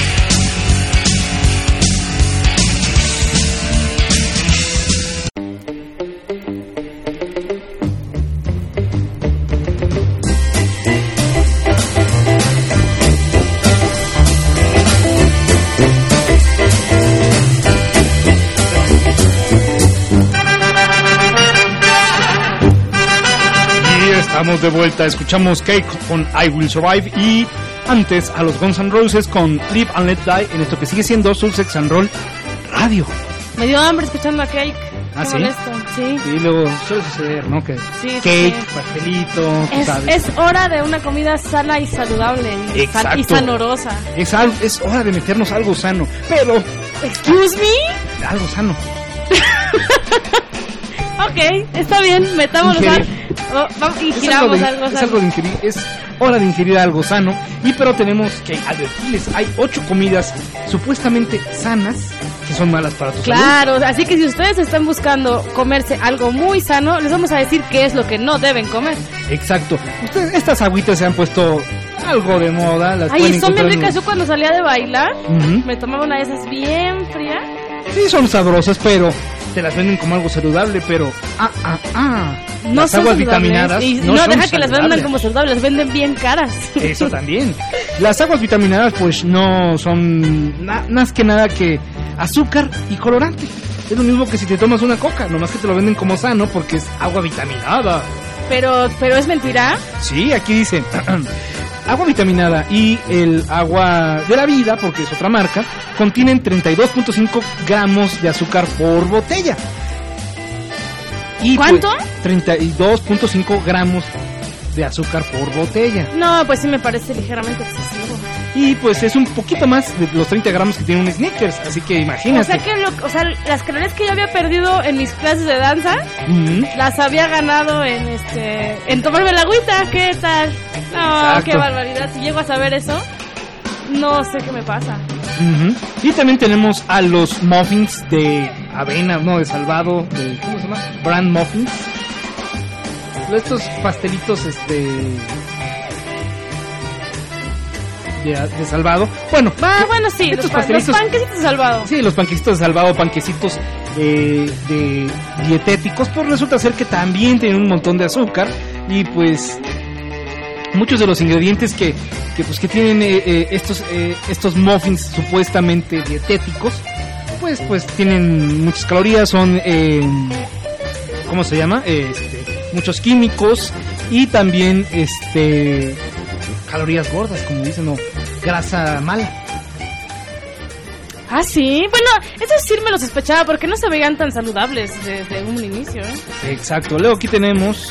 Estamos de vuelta, escuchamos Cake con I Will Survive y antes a los Guns N' Roses con Live and Let Die en esto que sigue siendo Surfsex and Roll Radio. Me dio hambre escuchando a Cake. ¿Ah, qué sí? molesto, sí. Y luego suele suceder, ¿no? Que Sí, cake, sí. pastelito, ¿sabes? Es hora de una comida sana y saludable y, Exacto. y sanorosa. Es hora de meternos algo sano, pero... ¿Excuse me? Algo sano. Ok, está bien, metámonos y giramos algo sano. Es hora de ingerir algo sano, pero tenemos que advertirles, hay 8 comidas supuestamente sanas que son malas para tu salud. Claro, así que si ustedes están buscando comerse algo muy sano, les vamos a decir qué es lo que no deben comer. Exacto. Estas agüitas se han puesto algo de moda. Las Ay, pueden son bien encontrar ricas. Yo cuando salía de bailar, Ujú. me tomaba una de esas bien fría. Sí, son sabrosas, pero te las venden como algo saludable, pero No las son aguas saludables. vitaminadas Y no no son deja que las vendan saludables. como saludables, las venden bien caras. Eso también. Las aguas vitaminadas pues no son más que nada que azúcar y colorante. Es lo mismo que si te tomas una coca, nomás que te lo venden como sano porque es agua vitaminada. Pero es mentira. Sí, aquí dice agua vitaminada y el agua de la vida, porque es otra marca, contienen 32.5 gramos de azúcar por botella. Y ¿cuánto? Pues, 32.5 gramos de azúcar por botella. No, pues sí me parece ligeramente excesivo. Y pues es un poquito más de los 30 gramos que tiene un Snickers, así que imagínate. O sea, las calorías que yo había perdido en mis clases de danza, las había ganado en tomarme la agüita. ¿Qué tal? No, Exacto. qué barbaridad. Si llego a saber eso, no sé qué me pasa. Y también tenemos a los muffins de avena, no, de salvado, ¿cómo se llama? Bran muffins. Estos pastelitos, de salvado. Bueno, bueno, sí, estos los panquecitos de salvado. Sí, los panquecitos de salvado, panquecitos de dietéticos, pues resulta ser que también tienen un montón de azúcar y pues muchos de los ingredientes que tienen estos muffins supuestamente dietéticos, pues tienen muchas calorías, son ¿cómo se llama? Muchos químicos y también calorías gordas, como dicen, o grasa mala. Ah, sí. Bueno, eso sí me lo sospechaba porque no se veían tan saludables desde un inicio, ¿eh? Exacto. Luego aquí tenemos...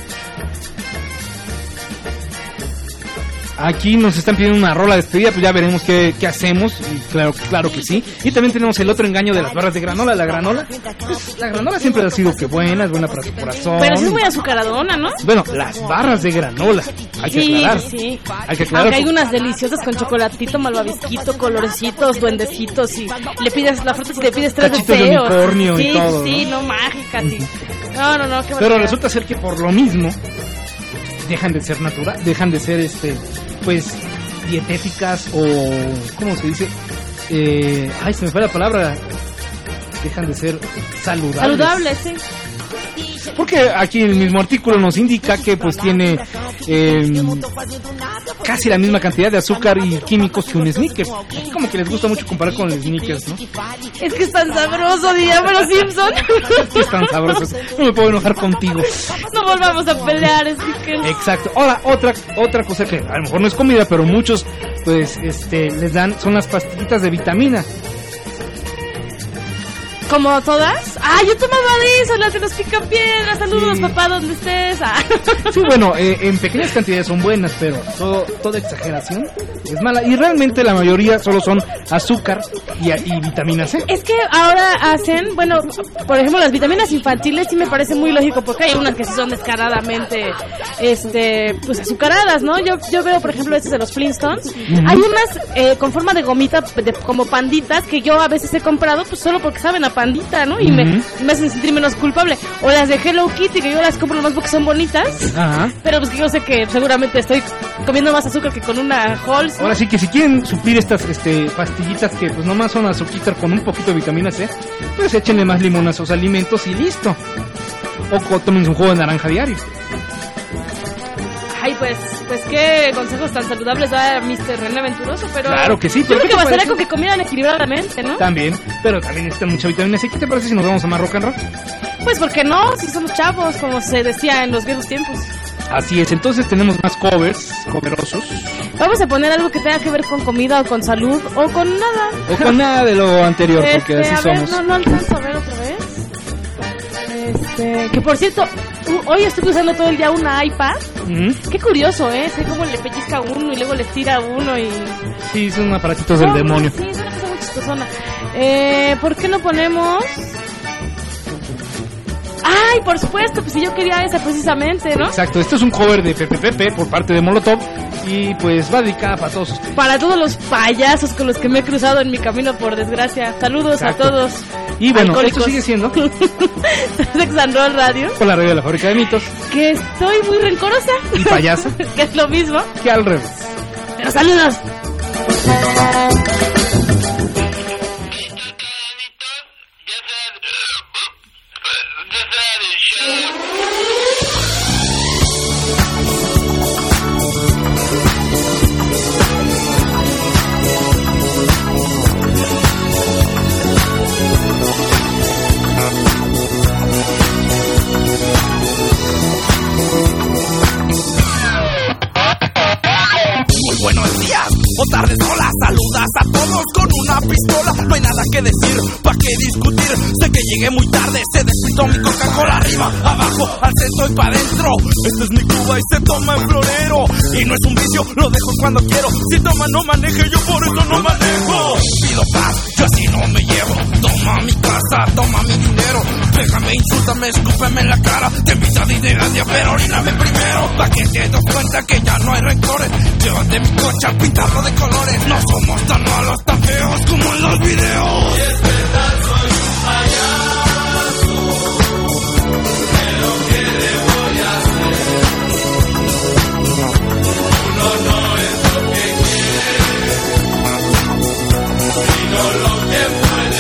Aquí nos están pidiendo una rola de despedida, pues ya veremos qué hacemos. Y claro que sí. Y también tenemos el otro engaño de las barras de granola. La granola, pues, la granola siempre ha sido que buena, es buena para tu corazón. Pero sí es muy azucaradona, ¿no? Bueno, las barras de granola, hay que aclarar. Sí. Hay que aclarar. Aunque hay unas deliciosas con chocolatito, malvavisquito, colorecitos, duendecitos y le pides la fruta y te pides 3 cachitos deseos. de unicornio sí, y todo, sí, ¿no? no mágicas. Sí. No, qué Pero barbaridad. resulta ser que por lo mismo dejan de ser natural, dejan de ser pues dietéticas o ¿cómo se dice? Se me fue la palabra. Dejan de ser saludables. Saludables, sí. Porque aquí el mismo artículo nos indica que pues tiene casi la misma cantidad de azúcar y químicos que un Snickers. Aquí como que les gusta mucho comparar con el Snickers, ¿no? Es que es tan sabroso, diríamos los Simpson. Es tan sabroso. No me puedo enojar contigo. No volvamos a pelear, Snickers. Exacto. Ahora, otra cosa que a lo mejor no es comida, pero muchos pues les dan, son las pastillitas de vitamina. ¿Como todas? Ah, yo tomaba de eso, las de los picapiedras. Saludos, papá, donde estés. Sí, bueno, en pequeñas cantidades son buenas, pero toda exageración es mala. Y realmente la mayoría solo son azúcar y vitamina C. Es que ahora hacen, bueno, por ejemplo, las vitaminas infantiles sí me parece muy lógico, porque hay unas que sí son descaradamente, pues azucaradas, ¿no? Yo veo, por ejemplo, estos de los Flintstones. Hay unas con forma de gomita, como panditas, que yo a veces he comprado, pues solo porque saben a pandita, ¿no? Y me hacen sentir menos culpable. O las de Hello Kitty, que yo las compro nomás porque son bonitas. Ajá. Pero pues que yo sé que seguramente estoy comiendo más azúcar que con una Halls, ¿no? Ahora sí que si quieren suplir estas pastillitas que pues nomás son azúcar con un poquito de vitamina C, pues échenle más limón a sus alimentos y listo. O tomen un jugo de naranja diario. Ay, pues qué consejos tan saludables da Mr. René Venturoso, pero... Claro que sí. Yo creo que bastaría con que comieran equilibradamente, ¿no? También, pero también necesitan mucha vitamina C. ¿Qué te parece si nos vamos a más rock and roll? Pues, ¿por qué no? Si somos chavos, como se decía en los viejos tiempos. Así es, entonces tenemos más coverosos. Vamos a poner algo que tenga que ver con comida o con salud o con nada. O con nada de lo anterior, porque así somos. No alcanzo a ver otra vez. Que por cierto, hoy estuve usando todo el día una iPad. Qué curioso, ¿eh? Sé cómo le pellizca a uno y luego le tira a uno y... Sí, son aparatitos del demonio. Sí, es una cosa muy chistosona. ¿Por qué no ponemos...? ¡Ay, por supuesto! Pues si yo quería esa precisamente, ¿no? Exacto, esto es un cover de Pepe Pepe por parte de Molotov. Y pues va dedicada para todos ustedes. Para todos los payasos con los que me he cruzado en mi camino, por desgracia. Saludos a todos. Y bueno, esto sigue siendo Sex and Roll Radio. Con la radio de la Fábrica de Mitos. Que estoy muy rencorosa. Y payasa. Que es lo mismo. Que al revés. Pero saludos. Buenos días o tardes, hola, saludas a todos con una pistola. No hay nada que decir, ¿pa' qué discutir? Sé que llegué muy tarde, se despistó mi Coca-Cola. Arriba, abajo, al centro y pa' adentro. Esta es mi Cuba y se toma en florero. Y no es un vicio, lo dejo cuando quiero. Si toma no maneje, yo por eso no manejo. Pido paz, yo así no me llevo. Toma mi casa, toma mi dinero. Pégame, insúltame, escúpeme en la cara. Te invito a gracia, pero oríname primero. Pa' que te des cuenta que ya no hay rencores. Llévate mi coche a pintarlo de colores. No somos tan malos, tan feos como en los videos. Y es verdad, soy un payaso. Pero ¿qué le voy a hacer? Uno no es lo que quiere, sino lo que puede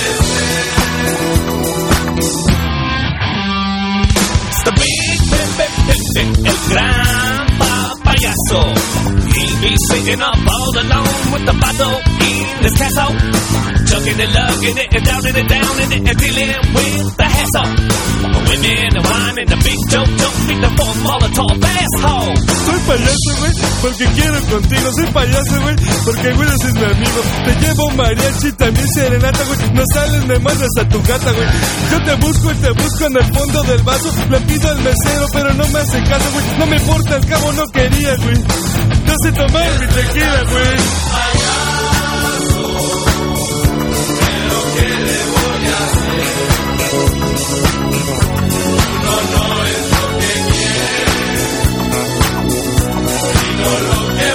ser. El gran payaso. He'll be sitting up all alone with the bottle in his castle, chugging and lugging it and downing it and dealing with the hassle. Women and wine and the big joke don't need the fourth Molotov asshole. Soy payaso, güey, porque quiero contigo. Soy payaso, güey, porque güey eres mi amigo. Te llevo mariachi, también serenata, güey. No sales, me mandas a tu gata, güey. Yo te busco y te busco en el fondo del vaso. Le pido al mesero, pero no me hace caso, güey. No me importa, al cabo no quería, güey. No sé tomar mi tequila, güey. Payaso, pero ¿qué le voy a hacer? Uno no es lo que quiere, sino lo que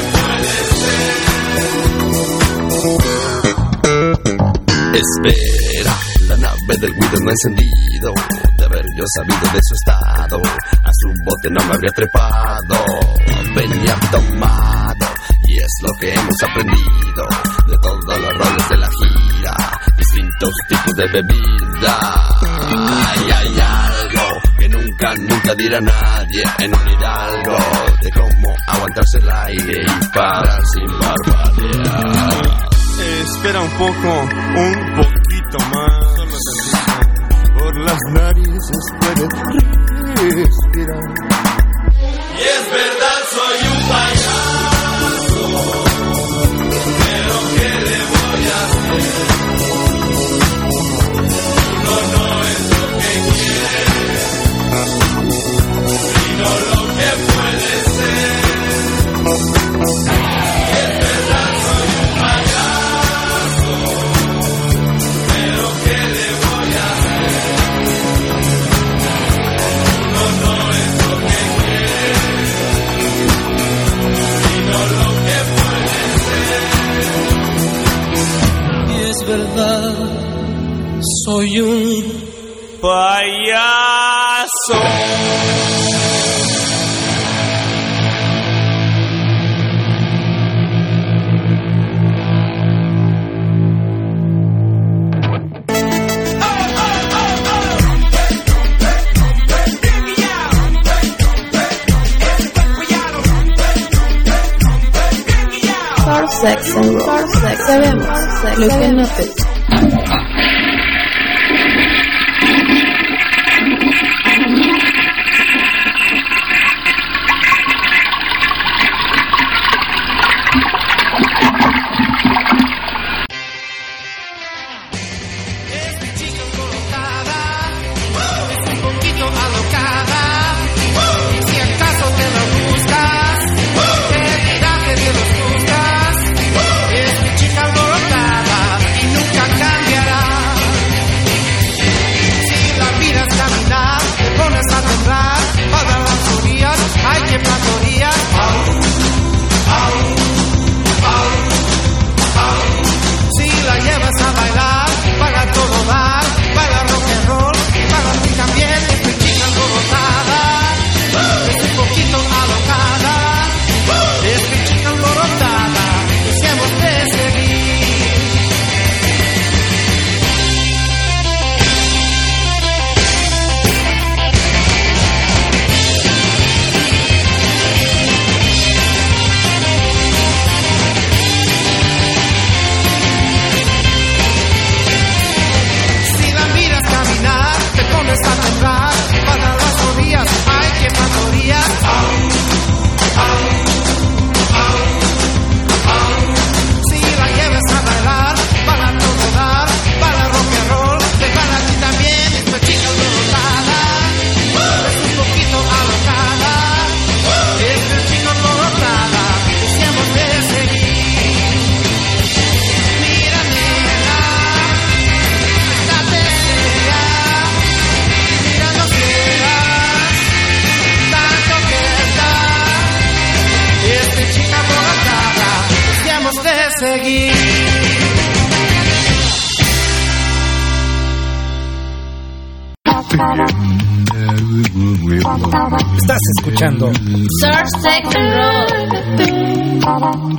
puede ser. Espera, la nave del Guido no ha encendido. De haber yo sabido de su estado, a su bote no me habría trepado. Venía tomado, y es lo que hemos aprendido de todos los roles de la gira, distintos tipos de bebida. Hay algo que nunca dirá nadie en un hidalgo, de cómo aguantarse el aire y parar sin barbadear. Espera un poquito más. Solo tantito. Por las narices puedes respirar. Y es verdad, soy un payaso, pero ¿qué le voy a hacer? Uno Soy un payaso. Sex and roll. Sabemos lo que no te... Estás escuchando Surf, Sex and Roll.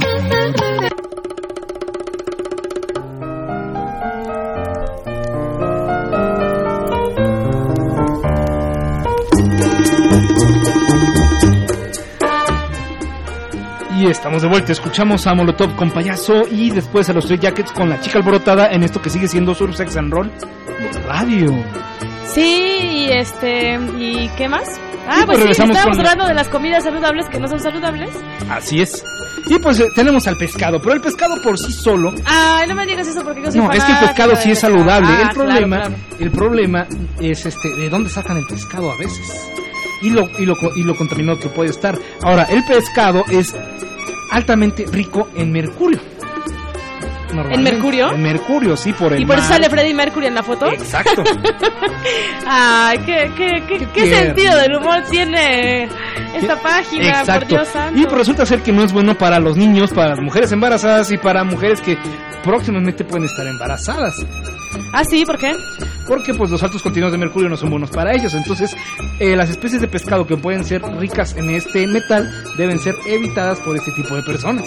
Y estamos de vuelta, escuchamos a Molotov con Payaso y después a los Stray Jackets con La Chica Alborotada en esto que sigue siendo Surf, Sex and Roll Radio. Sí, ¿y qué más? Pues sí, regresamos estábamos con hablando de las comidas saludables que no son saludables. Así es. Y pues tenemos al pescado, pero el pescado por sí solo... Ay, no me digas eso porque yo soy No, es que el pescado sí es saludable. Claro. El problema es de dónde sacan el pescado a veces. Y lo contaminado que puede estar. Ahora, el pescado es altamente rico en mercurio. ¿En mercurio? En mercurio, sí, por el ¿Y por eso mar. sale Freddie Mercury en la foto? Exacto. Ay, ¿qué sentido del humor tiene esta página? Exacto. Por Dios santo. Y pues resulta ser que no es bueno para los niños, para las mujeres embarazadas y para mujeres que próximamente pueden estar embarazadas. Ah, sí, ¿por qué? Porque pues los altos contenidos de mercurio no son buenos para ellos. Entonces las especies de pescado que pueden ser ricas en este metal deben ser evitadas por este tipo de personas.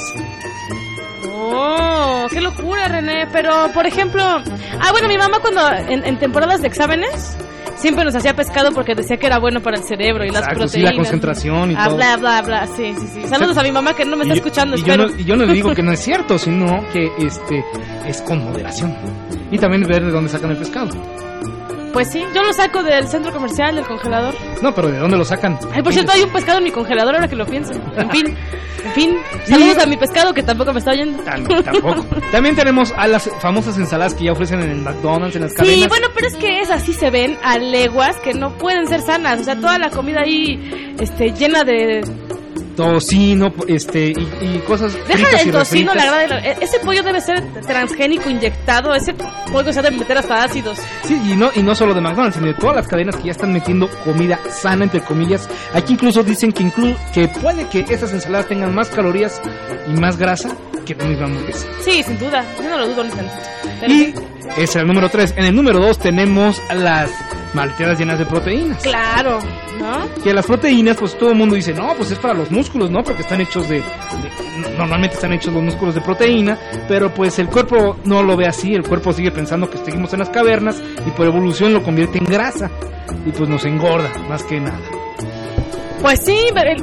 Oh, qué locura, René. Pero, por ejemplo... bueno, mi mamá cuando en temporadas de exámenes siempre nos hacía pescado porque decía que era bueno para el cerebro y las proteínas. Sí, la concentración y todo. Bla, bla, bla, sí. Saludos a mi mamá que no me está escuchando, espero. Yo no le digo que no es cierto, sino que es con moderación. Y también ver de dónde sacan el pescado. Pues sí, yo lo saco del centro comercial, del congelador. No, pero ¿de dónde lo sacan? Ay, por cierto, hay un pescado en mi congelador ahora que lo pienso. En fin. Saludos a mi pescado que tampoco me está oyendo. Tampoco. También tenemos a las famosas ensaladas que ya ofrecen en el McDonald's, en las cadenas. Sí, bueno, pero es que esas sí se ven a leguas que no pueden ser sanas. O sea, toda la comida ahí llena de... tocino, y cosas Deja fritas del y tocino, refritas. la grada ese pollo debe ser transgénico inyectado, ese pollo se debe meter hasta ácidos. Sí, y no solo de McDonald's, sino de todas las cadenas que ya están metiendo comida sana, entre comillas. Aquí incluso dicen que puede que esas ensaladas tengan más calorías y más grasa que la misma hamburguesa. Sí, sin duda, yo no lo dudo ni tantito. Ese era el número 3. En el número 2 tenemos las malteadas llenas de proteínas. Claro, ¿no? Que las proteínas, pues todo el mundo dice, no, pues es para los músculos, ¿no? Porque están hechos normalmente están hechos los músculos de proteína, pero pues el cuerpo no lo ve así, el cuerpo sigue pensando que seguimos en las cavernas y por evolución lo convierte en grasa y pues nos engorda, más que nada. Pues sí,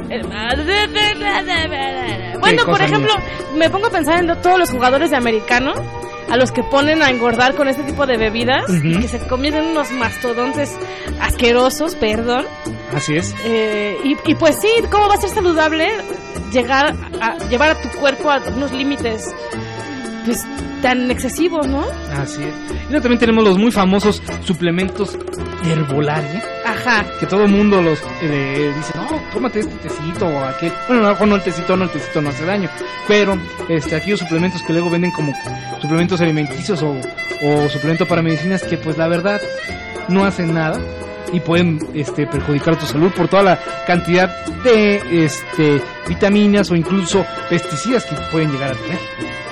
bueno, por ejemplo, me pongo a pensar en todos los jugadores de americano a los que ponen a engordar con este tipo de bebidas, y que se convierten en unos mastodontes asquerosos, perdón. Así es. Y pues sí, ¿cómo va a ser saludable llevar a tu cuerpo a unos límites pues tan excesivos, ¿no? Así es. Y también tenemos los muy famosos suplementos Herbolaria. Ajá. Que todo el mundo los dice, no, tómate este tecito o aquel. Bueno, no, el tecito no hace daño. Pero aquellos suplementos que luego venden como suplementos alimenticios o suplemento para medicinas que pues la verdad no hacen nada y pueden perjudicar tu salud por toda la cantidad de vitaminas o incluso pesticidas que pueden llegar a tener.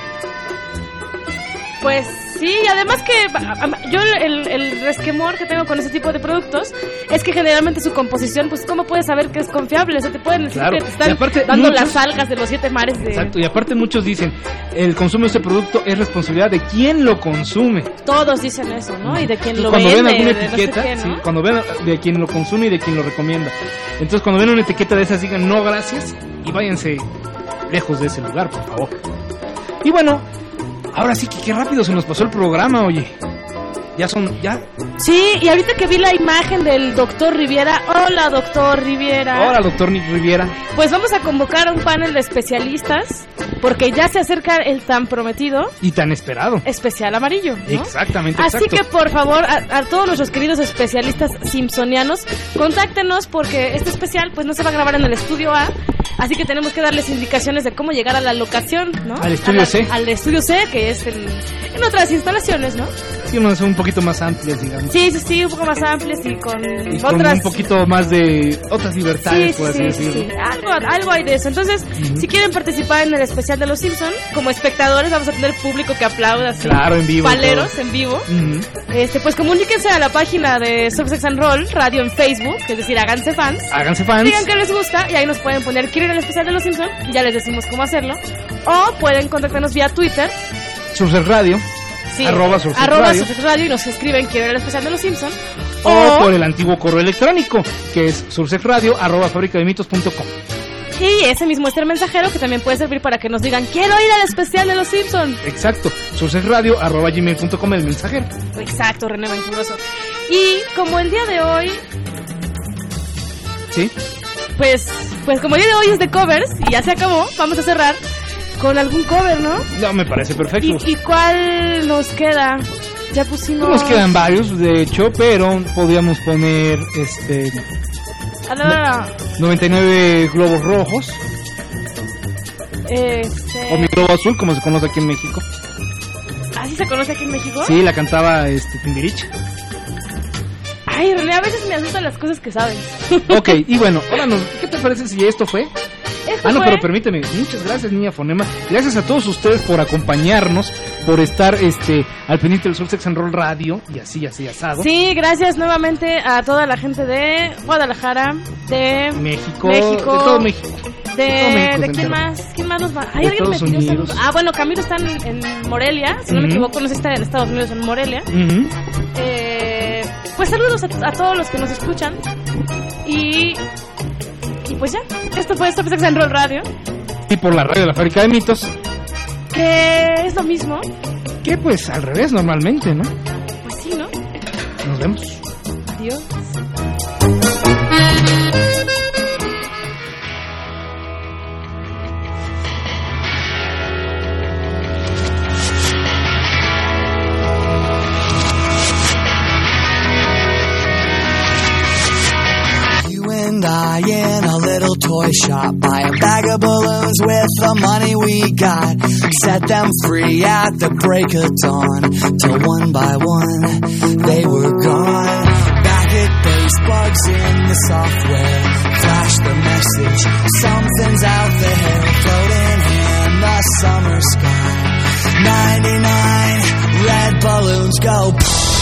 Pues sí, además que yo el resquemor que tengo con ese tipo de productos es que generalmente su composición, pues ¿cómo puedes saber que es confiable? O sea, te pueden decir que te están dando las algas de los 7 mares de... Exacto, y aparte muchos dicen, el consumo de este producto es responsabilidad de quien lo consume. Todos dicen eso, ¿no? Y de quien lo cuando vende, ven alguna etiqueta, no sé qué, ¿no? Sí, cuando ven de quien lo consume y de quien lo recomienda. Entonces cuando ven una etiqueta de esas digan no gracias y váyanse lejos de ese lugar, por favor. Y bueno, ahora sí que qué rápido se nos pasó el programa, oye. Ya. Sí, y ahorita que vi la imagen del doctor Riviera. Hola, doctor Riviera. Hola, doctor Nick Riviera. Pues vamos a convocar a un panel de especialistas, porque ya se acerca el tan prometido y tan esperado especial amarillo, ¿no? Exactamente, Así que por favor, a todos nuestros queridos especialistas simpsonianos, contáctenos, porque este especial pues no se va a grabar en el estudio A, así que tenemos que darles indicaciones de cómo llegar a la locación, ¿no? Al estudio C. Al estudio C, que es en otras instalaciones, ¿no? Sí, son un poquito más amplias, digamos. Sí, un poco más amplias y con un poquito más de otras libertades, por así decirlo. Sí. Algo hay de eso. Entonces, si quieren participar en el especial de Los Simpson, como espectadores vamos a tener público que aplauda, así, claro, en vivo, paleros en vivo. Pues comuníquense a la página de Subsex and Roll Radio en Facebook, es decir, háganse fans. Digan que les gusta y ahí nos pueden poner quiero ir al especial de Los Simpson y ya les decimos cómo hacerlo. O pueden contactarnos vía Twitter. Subsex Radio. Sí, @Subsex Radio y nos escriben quiero ir al especial de Los Simpson. O por el antiguo correo electrónico que es subsexradio@fabricademitos.com. Y ese mismo mensajero que también puede servir para que nos digan quiero ir al especial de Los Simpson. Exacto, subsexradio@gmail.com el mensajero. Exacto, René Venturoso. Y como el día de hoy, sí, pues como el día de hoy es de covers y ya se acabó, vamos a cerrar con algún cover, ¿no? No, me parece perfecto. ¿Y cuál nos queda? Ya pusimos... Nos quedan varios, de hecho, pero podríamos poner 99 globos rojos. O mi globo azul, como se conoce aquí en México. ¿Así se conoce aquí en México? Sí, la cantaba Timbiriche. Ay, René, a veces me asustan las cosas que sabes. Ok, y bueno, ahora ¿qué te parece si esto fue? Pero permíteme, muchas gracias, niña Fonema. Gracias a todos ustedes por acompañarnos, por estar al pendiente del Subsex and Roll Radio y así asado. Sí, gracias nuevamente a toda la gente de Guadalajara, de México, de todo México. ¿De quién más? ¿Quién más nos va? ¿Hay alguien me pidió saludos? Bueno, Camilo está en Morelia, si no me equivoco, no sé si está en Estados Unidos, en Morelia. Pues saludos a todos los que nos escuchan. Y pues ya, esto fue Subsex and Roll Radio. Y por la radio de la Fábrica de Mitos. Que es lo mismo. Que pues al revés normalmente, ¿no? Pues sí, ¿no? Nos vemos. Adiós. And I in a little toy shop, buy a bag of balloons with the money we got, set them free at the break of dawn, till one by one they were gone. Back at base, bugs in the software, flash the message, something's out there, floating in the summer sky. 99 red balloons go.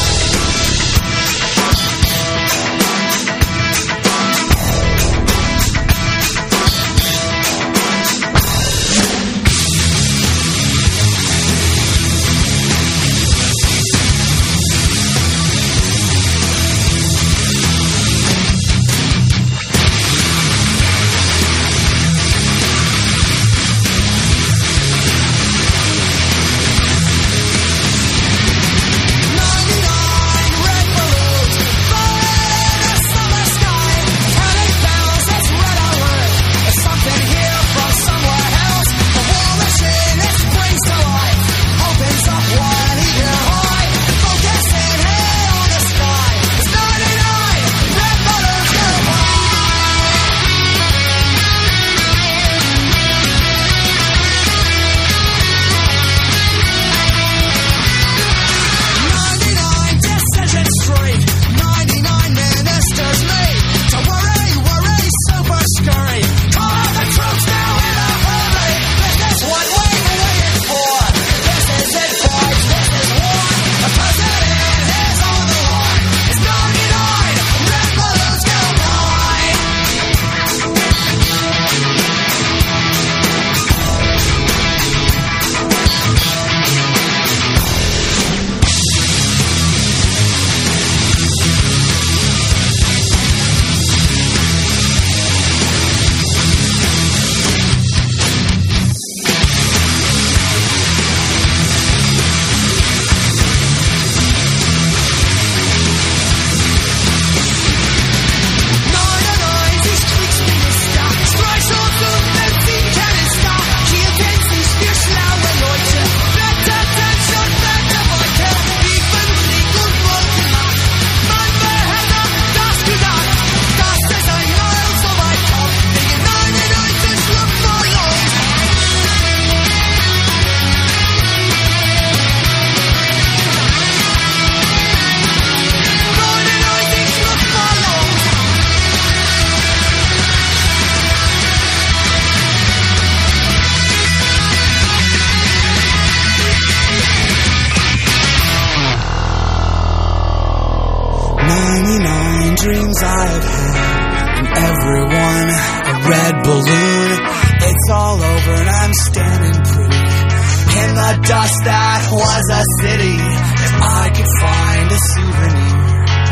Dreams I've had, and everyone a red balloon. It's all over and I'm standing pretty in the dust that was a city. If I could find a souvenir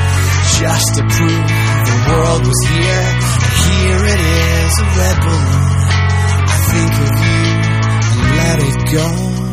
just to prove the world was here, here it is, a red balloon. I think of you and let it go.